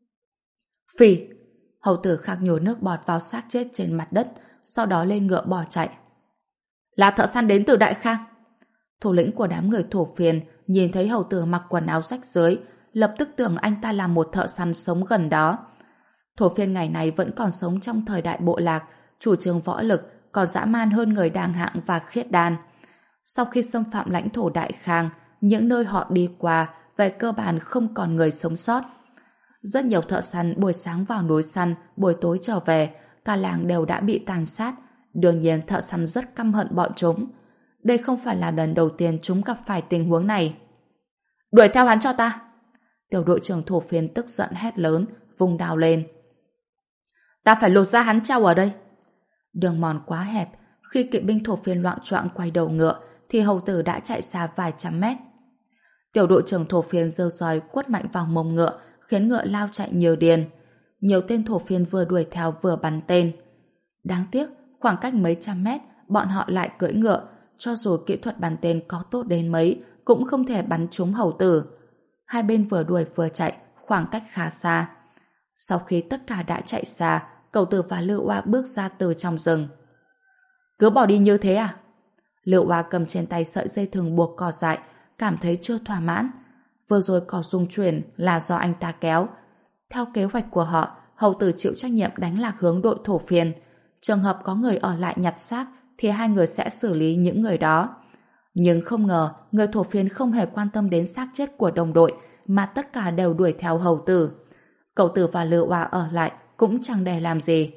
Phì! Hầu tử khạc nhổ nước bọt vào xác chết trên mặt đất, sau đó lên ngựa bỏ chạy. Là thợ săn đến từ Đại Khang. Thủ lĩnh của đám người thổ phiến nhìn thấy hầu tử mặc quần áo rách rưới, lập tức tưởng anh ta là một thợ săn sống gần đó. Thổ phiến ngày này vẫn còn sống trong thời đại bộ lạc, chủ trương võ lực, còn dã man hơn người đàng hạng và khiết đan. Sau khi xâm phạm lãnh thổ Đại Khang, những nơi họ đi qua về cơ bản không còn người sống sót. Rất nhiều thợ săn buổi sáng vào núi săn, buổi tối trở về, cả làng đều đã bị tàn sát. Đương nhiên thợ săn rất căm hận bọn chúng. Đây không phải là lần đầu tiên chúng gặp phải tình huống này. Đuổi theo hắn cho ta! Tiểu đội trưởng thổ phiến tức giận hét lớn, vùng đao lên. Ta phải lột ra hắn treo ở đây. Đường mòn quá hẹp, khi kỵ binh thổ phiến loạng choạng quay đầu ngựa thì hầu tử đã chạy xa vài trăm mét. Tiểu đội trưởng thổ phiến giơ roi quất mạnh vào mông ngựa, khiến ngựa lao chạy nhiều điên. Nhiều tên thổ phiến vừa đuổi theo vừa bắn tên. Đáng tiếc, khoảng cách mấy trăm mét, bọn họ lại cưỡi ngựa, cho dù kỹ thuật bắn tên có tốt đến mấy, cũng không thể bắn trúng hầu tử. Hai bên vừa đuổi vừa chạy, khoảng cách khá xa. Sau khi tất cả đã chạy xa, cậu tử và Lữ Oa bước ra từ trong rừng. Cứ bỏ đi như thế à? Lữ Oa cầm trên tay sợi dây thừng buộc cỏ dại, cảm thấy chưa thỏa mãn. Vừa rồi cỏ rung chuyển là do anh ta kéo. Theo kế hoạch của họ, hầu tử chịu trách nhiệm đánh lạc hướng đội thổ phiến. Trường hợp có người ở lại nhặt xác thì hai người sẽ xử lý những người đó. Nhưng không ngờ người thổ phiến không hề quan tâm đến xác chết của đồng đội mà tất cả đều đuổi theo hầu tử. Cậu tử và Lữ Oa ở lại cũng chẳng để làm gì.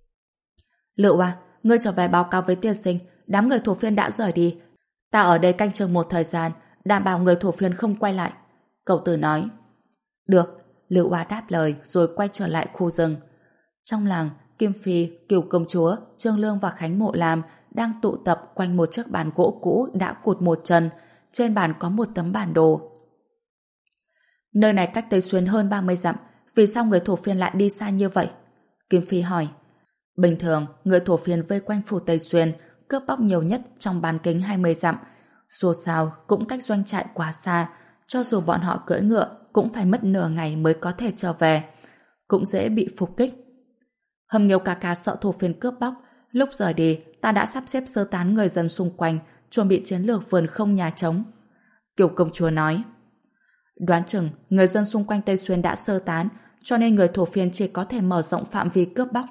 Lữ Oa, ngươi trở về báo cáo với tiên sinh, đám người thổ phiến đã rời đi. Ta ở đây canh chừng một thời gian, đảm bảo người thổ phiến không quay lại. Cậu tử nói. Được, Lữ Oa đáp lời rồi quay trở lại khu rừng. Trong làng, Kim Phi, Cửu công chúa, Trương Lương và Khánh Mộ Lam đang tụ tập quanh một chiếc bàn gỗ cũ đã cụt một chân. Trên bàn có một tấm bản đồ. Nơi này cách Tây Xuyên hơn ba mươi dặm, vì sao người thổ phiến lại đi xa như vậy? Kim Phi hỏi. Bình thường, người thổ phiến vây quanh phủ Tây Xuyên cướp bóc nhiều nhất trong bán kính hai mươi dặm. Dù sao cũng cách doanh trại quá xa, cho dù bọn họ cưỡi ngựa cũng phải mất nửa ngày mới có thể trở về. Cũng dễ bị phục kích. Hầm Nghiêu ca ca sợ thổ phiến cướp bóc, lúc rời đi ta đã sắp xếp sơ tán người dân xung quanh, chuẩn bị chiến lược vườn không nhà trống. Kiều công chúa nói. Đoán chừng người dân xung quanh Tây Xuyên đã sơ tán, cho nên người thổ phiến chỉ có thể mở rộng phạm vi cướp bóc.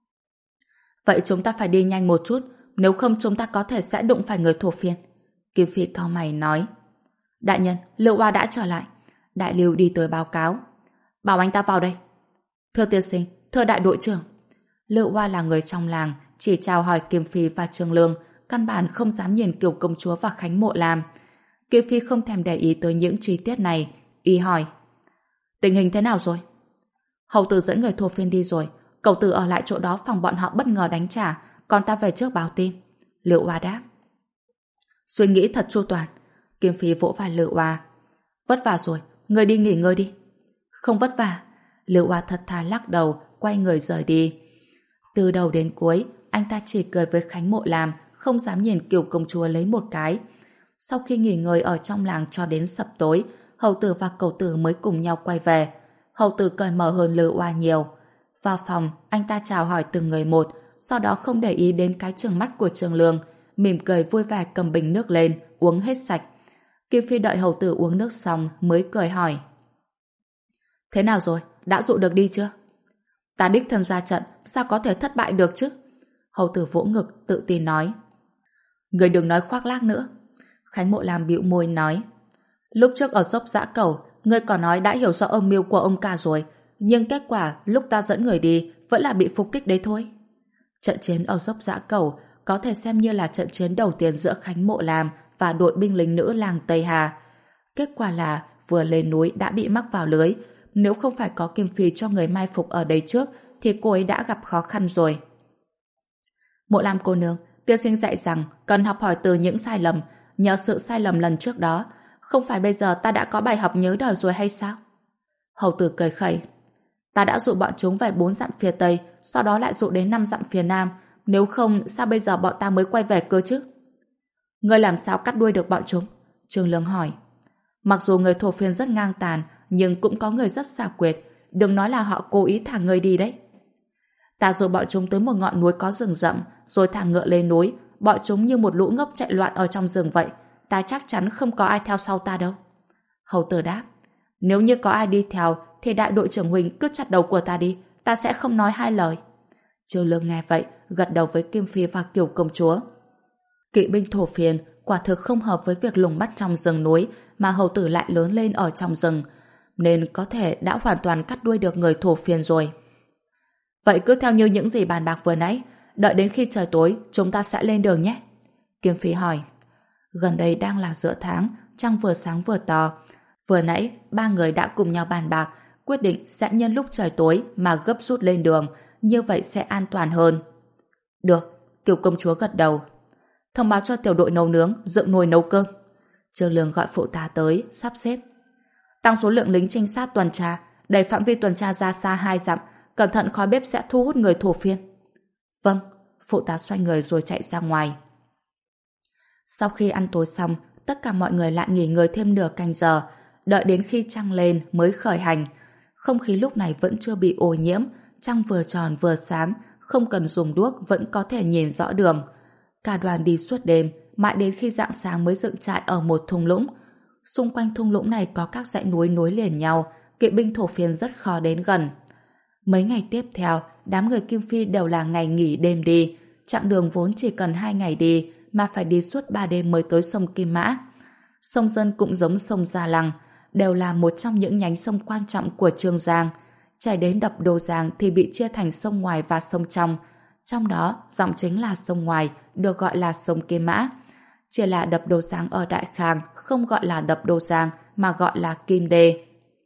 Vậy chúng ta phải đi nhanh một chút, nếu không chúng ta có thể sẽ đụng phải người thổ phiến. Kim Phi cau mày nói. Đại nhân, Lữ Oa đã trở lại. Đại Lưu đi tới báo cáo. Bảo anh ta vào đây. Thưa tiên sinh, thưa đại đội trưởng. Lữ Oa là người trong làng, chỉ chào hỏi Kim Phi và Trương Lương, căn bản không dám nhìn Kiều công chúa và Khánh Mộ Lam. Kim Phi không thèm để ý tới những chi tiết này, y hỏi. Tình hình thế nào rồi? Hầu tử dẫn người thổ phiến đi rồi, cậu tử ở lại chỗ đó phòng bọn họ bất ngờ đánh trả, còn ta về trước báo tin. Lữ Oa đáp. Suy nghĩ thật chu toàn. Kim Phi vỗ vai Lữ Oa. Vất vả rồi, người đi nghỉ ngơi đi. Không vất vả. Lưu Oa thật thà lắc đầu, quay người rời đi. Từ đầu đến cuối, anh ta chỉ cười với Khánh Mộ Lam, không dám nhìn Kiều công chúa lấy một cái. Sau khi nghỉ ngơi ở trong làng cho đến sập tối, hầu tử và cẩu tử mới cùng nhau quay về. Hầu tử cởi mở hơn Lưu Oa nhiều. Vào phòng, anh ta chào hỏi từng người một, sau đó không để ý đến cái trừng mắt của Trường Lương, mỉm cười vui vẻ cầm bình nước lên, uống hết sạch. Kim Phi đợi hầu tử uống nước xong mới cười hỏi. Thế nào rồi? Đã dụ được đi chưa? Ta đích thân ra trận, sao có thể thất bại được chứ? Hầu tử vỗ ngực, tự tin nói. Người đừng nói khoác lác nữa. Khánh Mộ Lam bĩu môi nói. Lúc trước ở dốc Dã Cẩu, ngươi còn nói đã hiểu rõ âm mưu của ông cả rồi, nhưng kết quả lúc ta dẫn người đi vẫn là bị phục kích đấy thôi. Trận chiến ở dốc Dã Cẩu có thể xem như là trận chiến đầu tiên giữa Khánh Mộ Lam và đội binh lính nữ làng Tây Hà. Kết quả là vừa lên núi đã bị mắc vào lưới. Nếu không phải có Kim Phi cho người mai phục ở đây trước thì cô ấy đã gặp khó khăn rồi. Mộ Lam cô nương, tiên sinh dạy rằng cần học hỏi từ những sai lầm. Nhờ sự sai lầm lần trước đó, không phải bây giờ ta đã có bài học nhớ đời rồi hay sao? Hầu tử cười khẩy. Ta đã dụ bọn chúng về bốn dặm phía Tây, sau đó lại dụ đến năm dặm phía Nam. Nếu không, sao bây giờ bọn ta mới quay về cơ chứ? Ngươi làm sao cắt đuôi được bọn chúng? Trương Lương hỏi. Mặc dù người thổ phiên rất ngang tàn, nhưng cũng có người rất xảo quyệt. Đừng nói là họ cố ý thả ngươi đi đấy. Ta dụ bọn chúng tới một ngọn núi có rừng rậm, rồi thả ngựa lên núi. Bọn chúng như một lũ ngốc chạy loạn ở trong rừng vậy. Ta chắc chắn không có ai theo sau ta đâu. Hầu tử đáp. Nếu như có ai đi theo, thì đại đội trưởng Huỳnh cứ chặt đầu của ta đi. Ta sẽ không nói hai lời. Trương Lương nghe vậy, gật đầu với Kim Phi và Kiều công chúa. Kỵ binh thổ phiên quả thực không hợp với việc lùng bắt trong rừng núi, mà hầu tử lại lớn lên ở trong rừng, nên có thể đã hoàn toàn cắt đuôi được người thổ phiên rồi. Vậy cứ theo như những gì bàn bạc vừa nãy, đợi đến khi trời tối chúng ta sẽ lên đường nhé. Kim Phi hỏi. Gần đây đang là giữa tháng, trăng vừa sáng vừa to. Vừa nãy ba người đã cùng nhau bàn bạc, quyết định sẽ nhân lúc trời tối mà gấp rút lên đường, như vậy sẽ an toàn hơn. Được, Kiều công chúa gật đầu. Thông báo cho tiểu đội nấu nướng, dựng nồi nấu cơm. Trương Lương gọi phụ tá tới, sắp xếp. Tăng số lượng lính trinh sát tuần tra, đẩy phạm vi tuần tra ra xa hai dặm, cẩn thận khói bếp sẽ thu hút người thổ phiên. Vâng, phụ tá xoay người rồi chạy ra ngoài. Sau khi ăn tối xong, tất cả mọi người lại nghỉ ngơi thêm nửa canh giờ, đợi đến khi trăng lên mới khởi hành. Không khí lúc này vẫn chưa bị ô nhiễm, trăng vừa tròn vừa sáng, không cần dùng đuốc vẫn có thể nhìn rõ đường. Cả đoàn đi suốt đêm, mãi đến khi rạng sáng mới dựng trại ở một thung lũng. Xung quanh thung lũng này có các dãy núi nối liền nhau, kỵ binh thổ phiên rất khó đến gần. Mấy ngày tiếp theo, đám người Kim Phi đều là ngày nghỉ đêm đi, chặng đường vốn chỉ cần hai ngày đi, mà phải đi suốt ba đêm mới tới sông Kim Mã. Sông Dân cũng giống sông Gia Lăng, đều là một trong những nhánh sông quan trọng của Chương Giang. Chảy đến đập Đô Giang thì bị chia thành sông ngoài và sông trong. Trong đó, dòng chính là sông ngoài, được gọi là sông Kim Mã. Chỉ là đập Đô Giang ở Đại Khang không gọi là đập Đô Giang mà gọi là Kim Đê.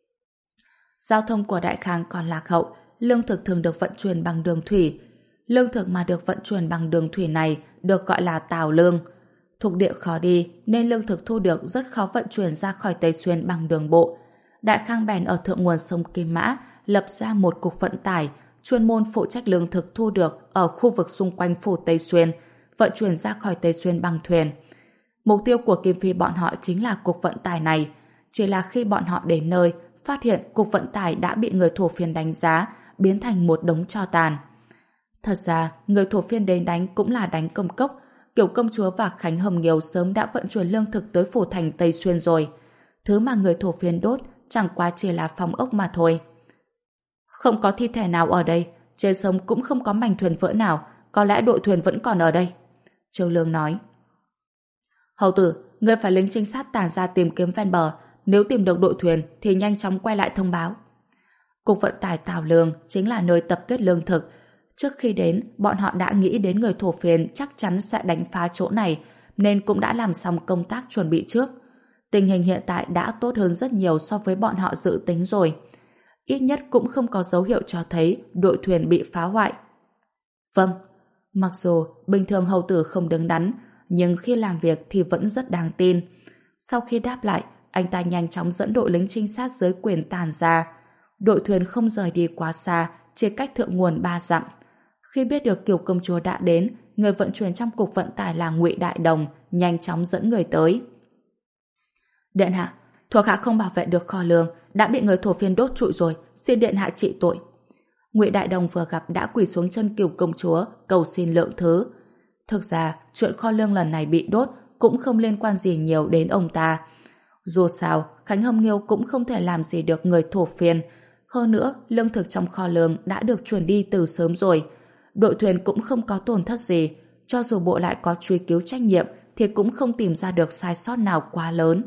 Giao thông của Đại Khang còn lạc hậu, lương thực thường được vận chuyển bằng đường thủy. Lương thực mà được vận chuyển bằng đường thủy này được gọi là tàu lương. Thuộc địa khó đi nên lương thực thu được rất khó vận chuyển ra khỏi Tây Xuyên bằng đường bộ. Đại Khang bèn ở thượng nguồn sông Kim Mã lập ra một cục vận tải chuyên môn phụ trách lương thực thu được ở khu vực xung quanh phủ Tây Xuyên, vận chuyển ra khỏi Tây Xuyên bằng thuyền. Mục tiêu của Kim Phi bọn họ chính là cục vận tải này. Chỉ là khi bọn họ đến nơi, phát hiện cục vận tải đã bị người thổ phiên đánh giá, biến thành một đống tro tàn. Thật ra, người thổ phiên đến đánh cũng là đánh công cốc. Kiều công chúa và Khánh Hồng Nghiêu sớm đã vận chuyển lương thực tới phủ thành Tây Xuyên rồi. Thứ mà người thổ phiên đốt chẳng qua chỉ là phòng ốc mà thôi. Không có thi thể nào ở đây, trên sông cũng không có mảnh thuyền vỡ nào, có lẽ đội thuyền vẫn còn ở đây. Trương Lương nói. Hầu tử, ngươi phải lính trinh sát tản ra tìm kiếm ven bờ, nếu tìm được đội thuyền thì nhanh chóng quay lại thông báo. Cục vận tải Tào Lương chính là nơi tập kết lương thực. Trước khi đến, bọn họ đã nghĩ đến người thổ phiên chắc chắn sẽ đánh phá chỗ này, nên cũng đã làm xong công tác chuẩn bị trước. Tình hình hiện tại đã tốt hơn rất nhiều so với bọn họ dự tính rồi. Ít nhất cũng không có dấu hiệu cho thấy đội thuyền bị phá hoại. Vâng, mặc dù bình thường hầu tử không đứng đắn, nhưng khi làm việc thì vẫn rất đáng tin. Sau khi đáp lại, anh ta nhanh chóng dẫn đội lính trinh sát dưới quyền tàn ra. Đội thuyền không rời đi quá xa, chỉ cách thượng nguồn ba dặm. Khi biết được Kiều công chúa đã đến, người vận chuyển trong cục vận tải là Ngụy Đại Đồng nhanh chóng dẫn người tới. Điện hạ, thuộc hạ không bảo vệ được kho lương, đã bị người thổ phiên đốt trụi rồi, xin điện hạ trị tội. Ngụy Đại Đồng vừa gặp đã quỳ xuống chân Kiều công chúa cầu xin lượng thứ. Thực ra, chuyện kho lương lần này bị đốt cũng không liên quan gì nhiều đến ông ta. Dù sao, Khánh Hâm Nghiêu cũng không thể làm gì được người thổ phiên. Hơn nữa, lương thực trong kho lương đã được chuyển đi từ sớm rồi. Đội thuyền cũng không có tổn thất gì. Cho dù bộ lại có truy cứu trách nhiệm thì cũng không tìm ra được sai sót nào quá lớn.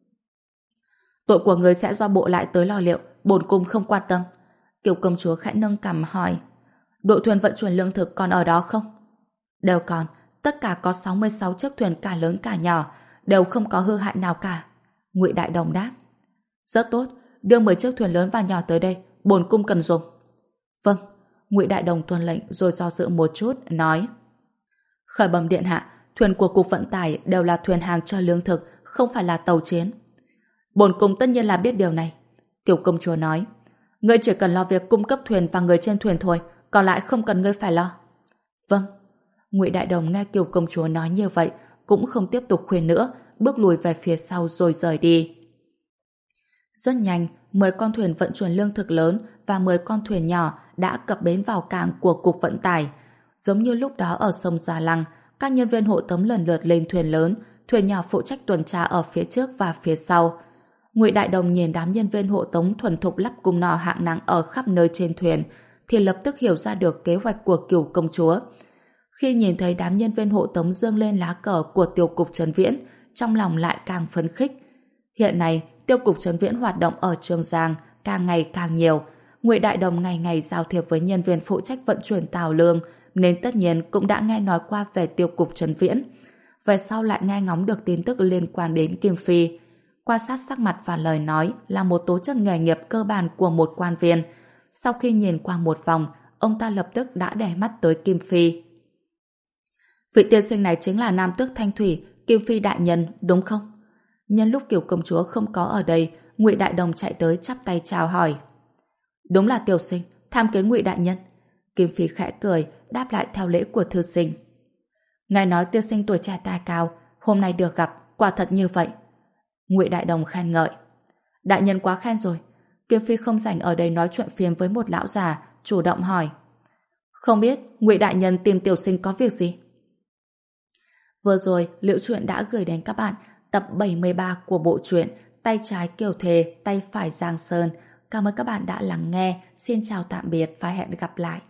Tội của người sẽ do bộ lại tới lo liệu, bổn cung không quan tâm. Kiều công chúa khẽ nâng cằm hỏi. Đội thuyền vận chuyển lương thực còn ở đó không? Đều còn, tất cả có sáu mươi sáu chiếc thuyền cả lớn cả nhỏ, đều không có hư hại nào cả. Ngụy Đại Đồng đáp. Rất tốt, đưa mười chiếc thuyền lớn và nhỏ tới đây, bổn cung cần dùng. Vâng, Ngụy Đại Đồng tuân lệnh rồi do dự một chút, nói. Khởi bẩm điện hạ, thuyền của cục vận tải đều là thuyền hàng cho lương thực, không phải là tàu chiến. Bổn cung tất nhiên là biết điều này. Kiều công chúa nói. Ngươi chỉ cần lo việc cung cấp thuyền và người trên thuyền thôi, còn lại không cần ngươi phải lo. Vâng. Ngụy Đại Đồng nghe Kiều công chúa nói như vậy, cũng không tiếp tục khuyên nữa, bước lùi về phía sau rồi rời đi. Rất nhanh, mười con thuyền vận chuyển lương thực lớn và mười con thuyền nhỏ đã cập bến vào cảng của cục vận tải. Giống như lúc đó ở sông Gia Lăng, các nhân viên hộ tống lần lượt lên thuyền lớn, thuyền nhỏ phụ trách tuần tra ở phía trước và phía sau. Ngụy Đại Đồng nhìn đám nhân viên hộ tống thuần thục lắp cung nỏ hạng nặng ở khắp nơi trên thuyền, thì lập tức hiểu ra được kế hoạch của Kiều công chúa. Khi nhìn thấy đám nhân viên hộ tống dâng lên lá cờ của tiêu cục Trấn Viễn, trong lòng lại càng phấn khích. Hiện nay, tiêu cục Trấn Viễn hoạt động ở Trường Giang càng ngày càng nhiều. Ngụy Đại Đồng ngày ngày giao thiệp với nhân viên phụ trách vận chuyển tàu lương, nên tất nhiên cũng đã nghe nói qua về tiêu cục Trấn Viễn. Về sau lại nghe ngóng được tin tức liên quan đến Kim Phi. Quan sát sắc mặt và lời nói là một tố chất nghề nghiệp cơ bản của một quan viên. Sau khi nhìn qua một vòng, ông ta lập tức đã để mắt tới Kim Phi. Vị tiên sinh này chính là Nam tước Thanh Thủy, Kim Phi đại nhân, đúng không? Nhân lúc Kiều công chúa không có ở đây, Ngụy Đại Đồng chạy tới chắp tay chào hỏi. Đúng là tiểu sinh, tham kiến Ngụy đại nhân. Kim Phi khẽ cười, đáp lại theo lễ của thư sinh. Ngài nói tiên sinh tuổi trẻ tài cao, hôm nay được gặp, quả thật như vậy. Ngụy Đại Đồng khen ngợi. Đại nhân quá khen rồi. Kim Phi không rảnh ở đây nói chuyện phiếm với một lão già, chủ động hỏi. Không biết Ngụy đại nhân tìm tiểu sinh có việc gì? Vừa rồi, Liễu Chuyện đã gửi đến các bạn tập bảy mươi ba của bộ truyện Tay trái Kiều Thề, tay phải Giang Sơn. Cảm ơn các bạn đã lắng nghe. Xin chào tạm biệt và hẹn gặp lại.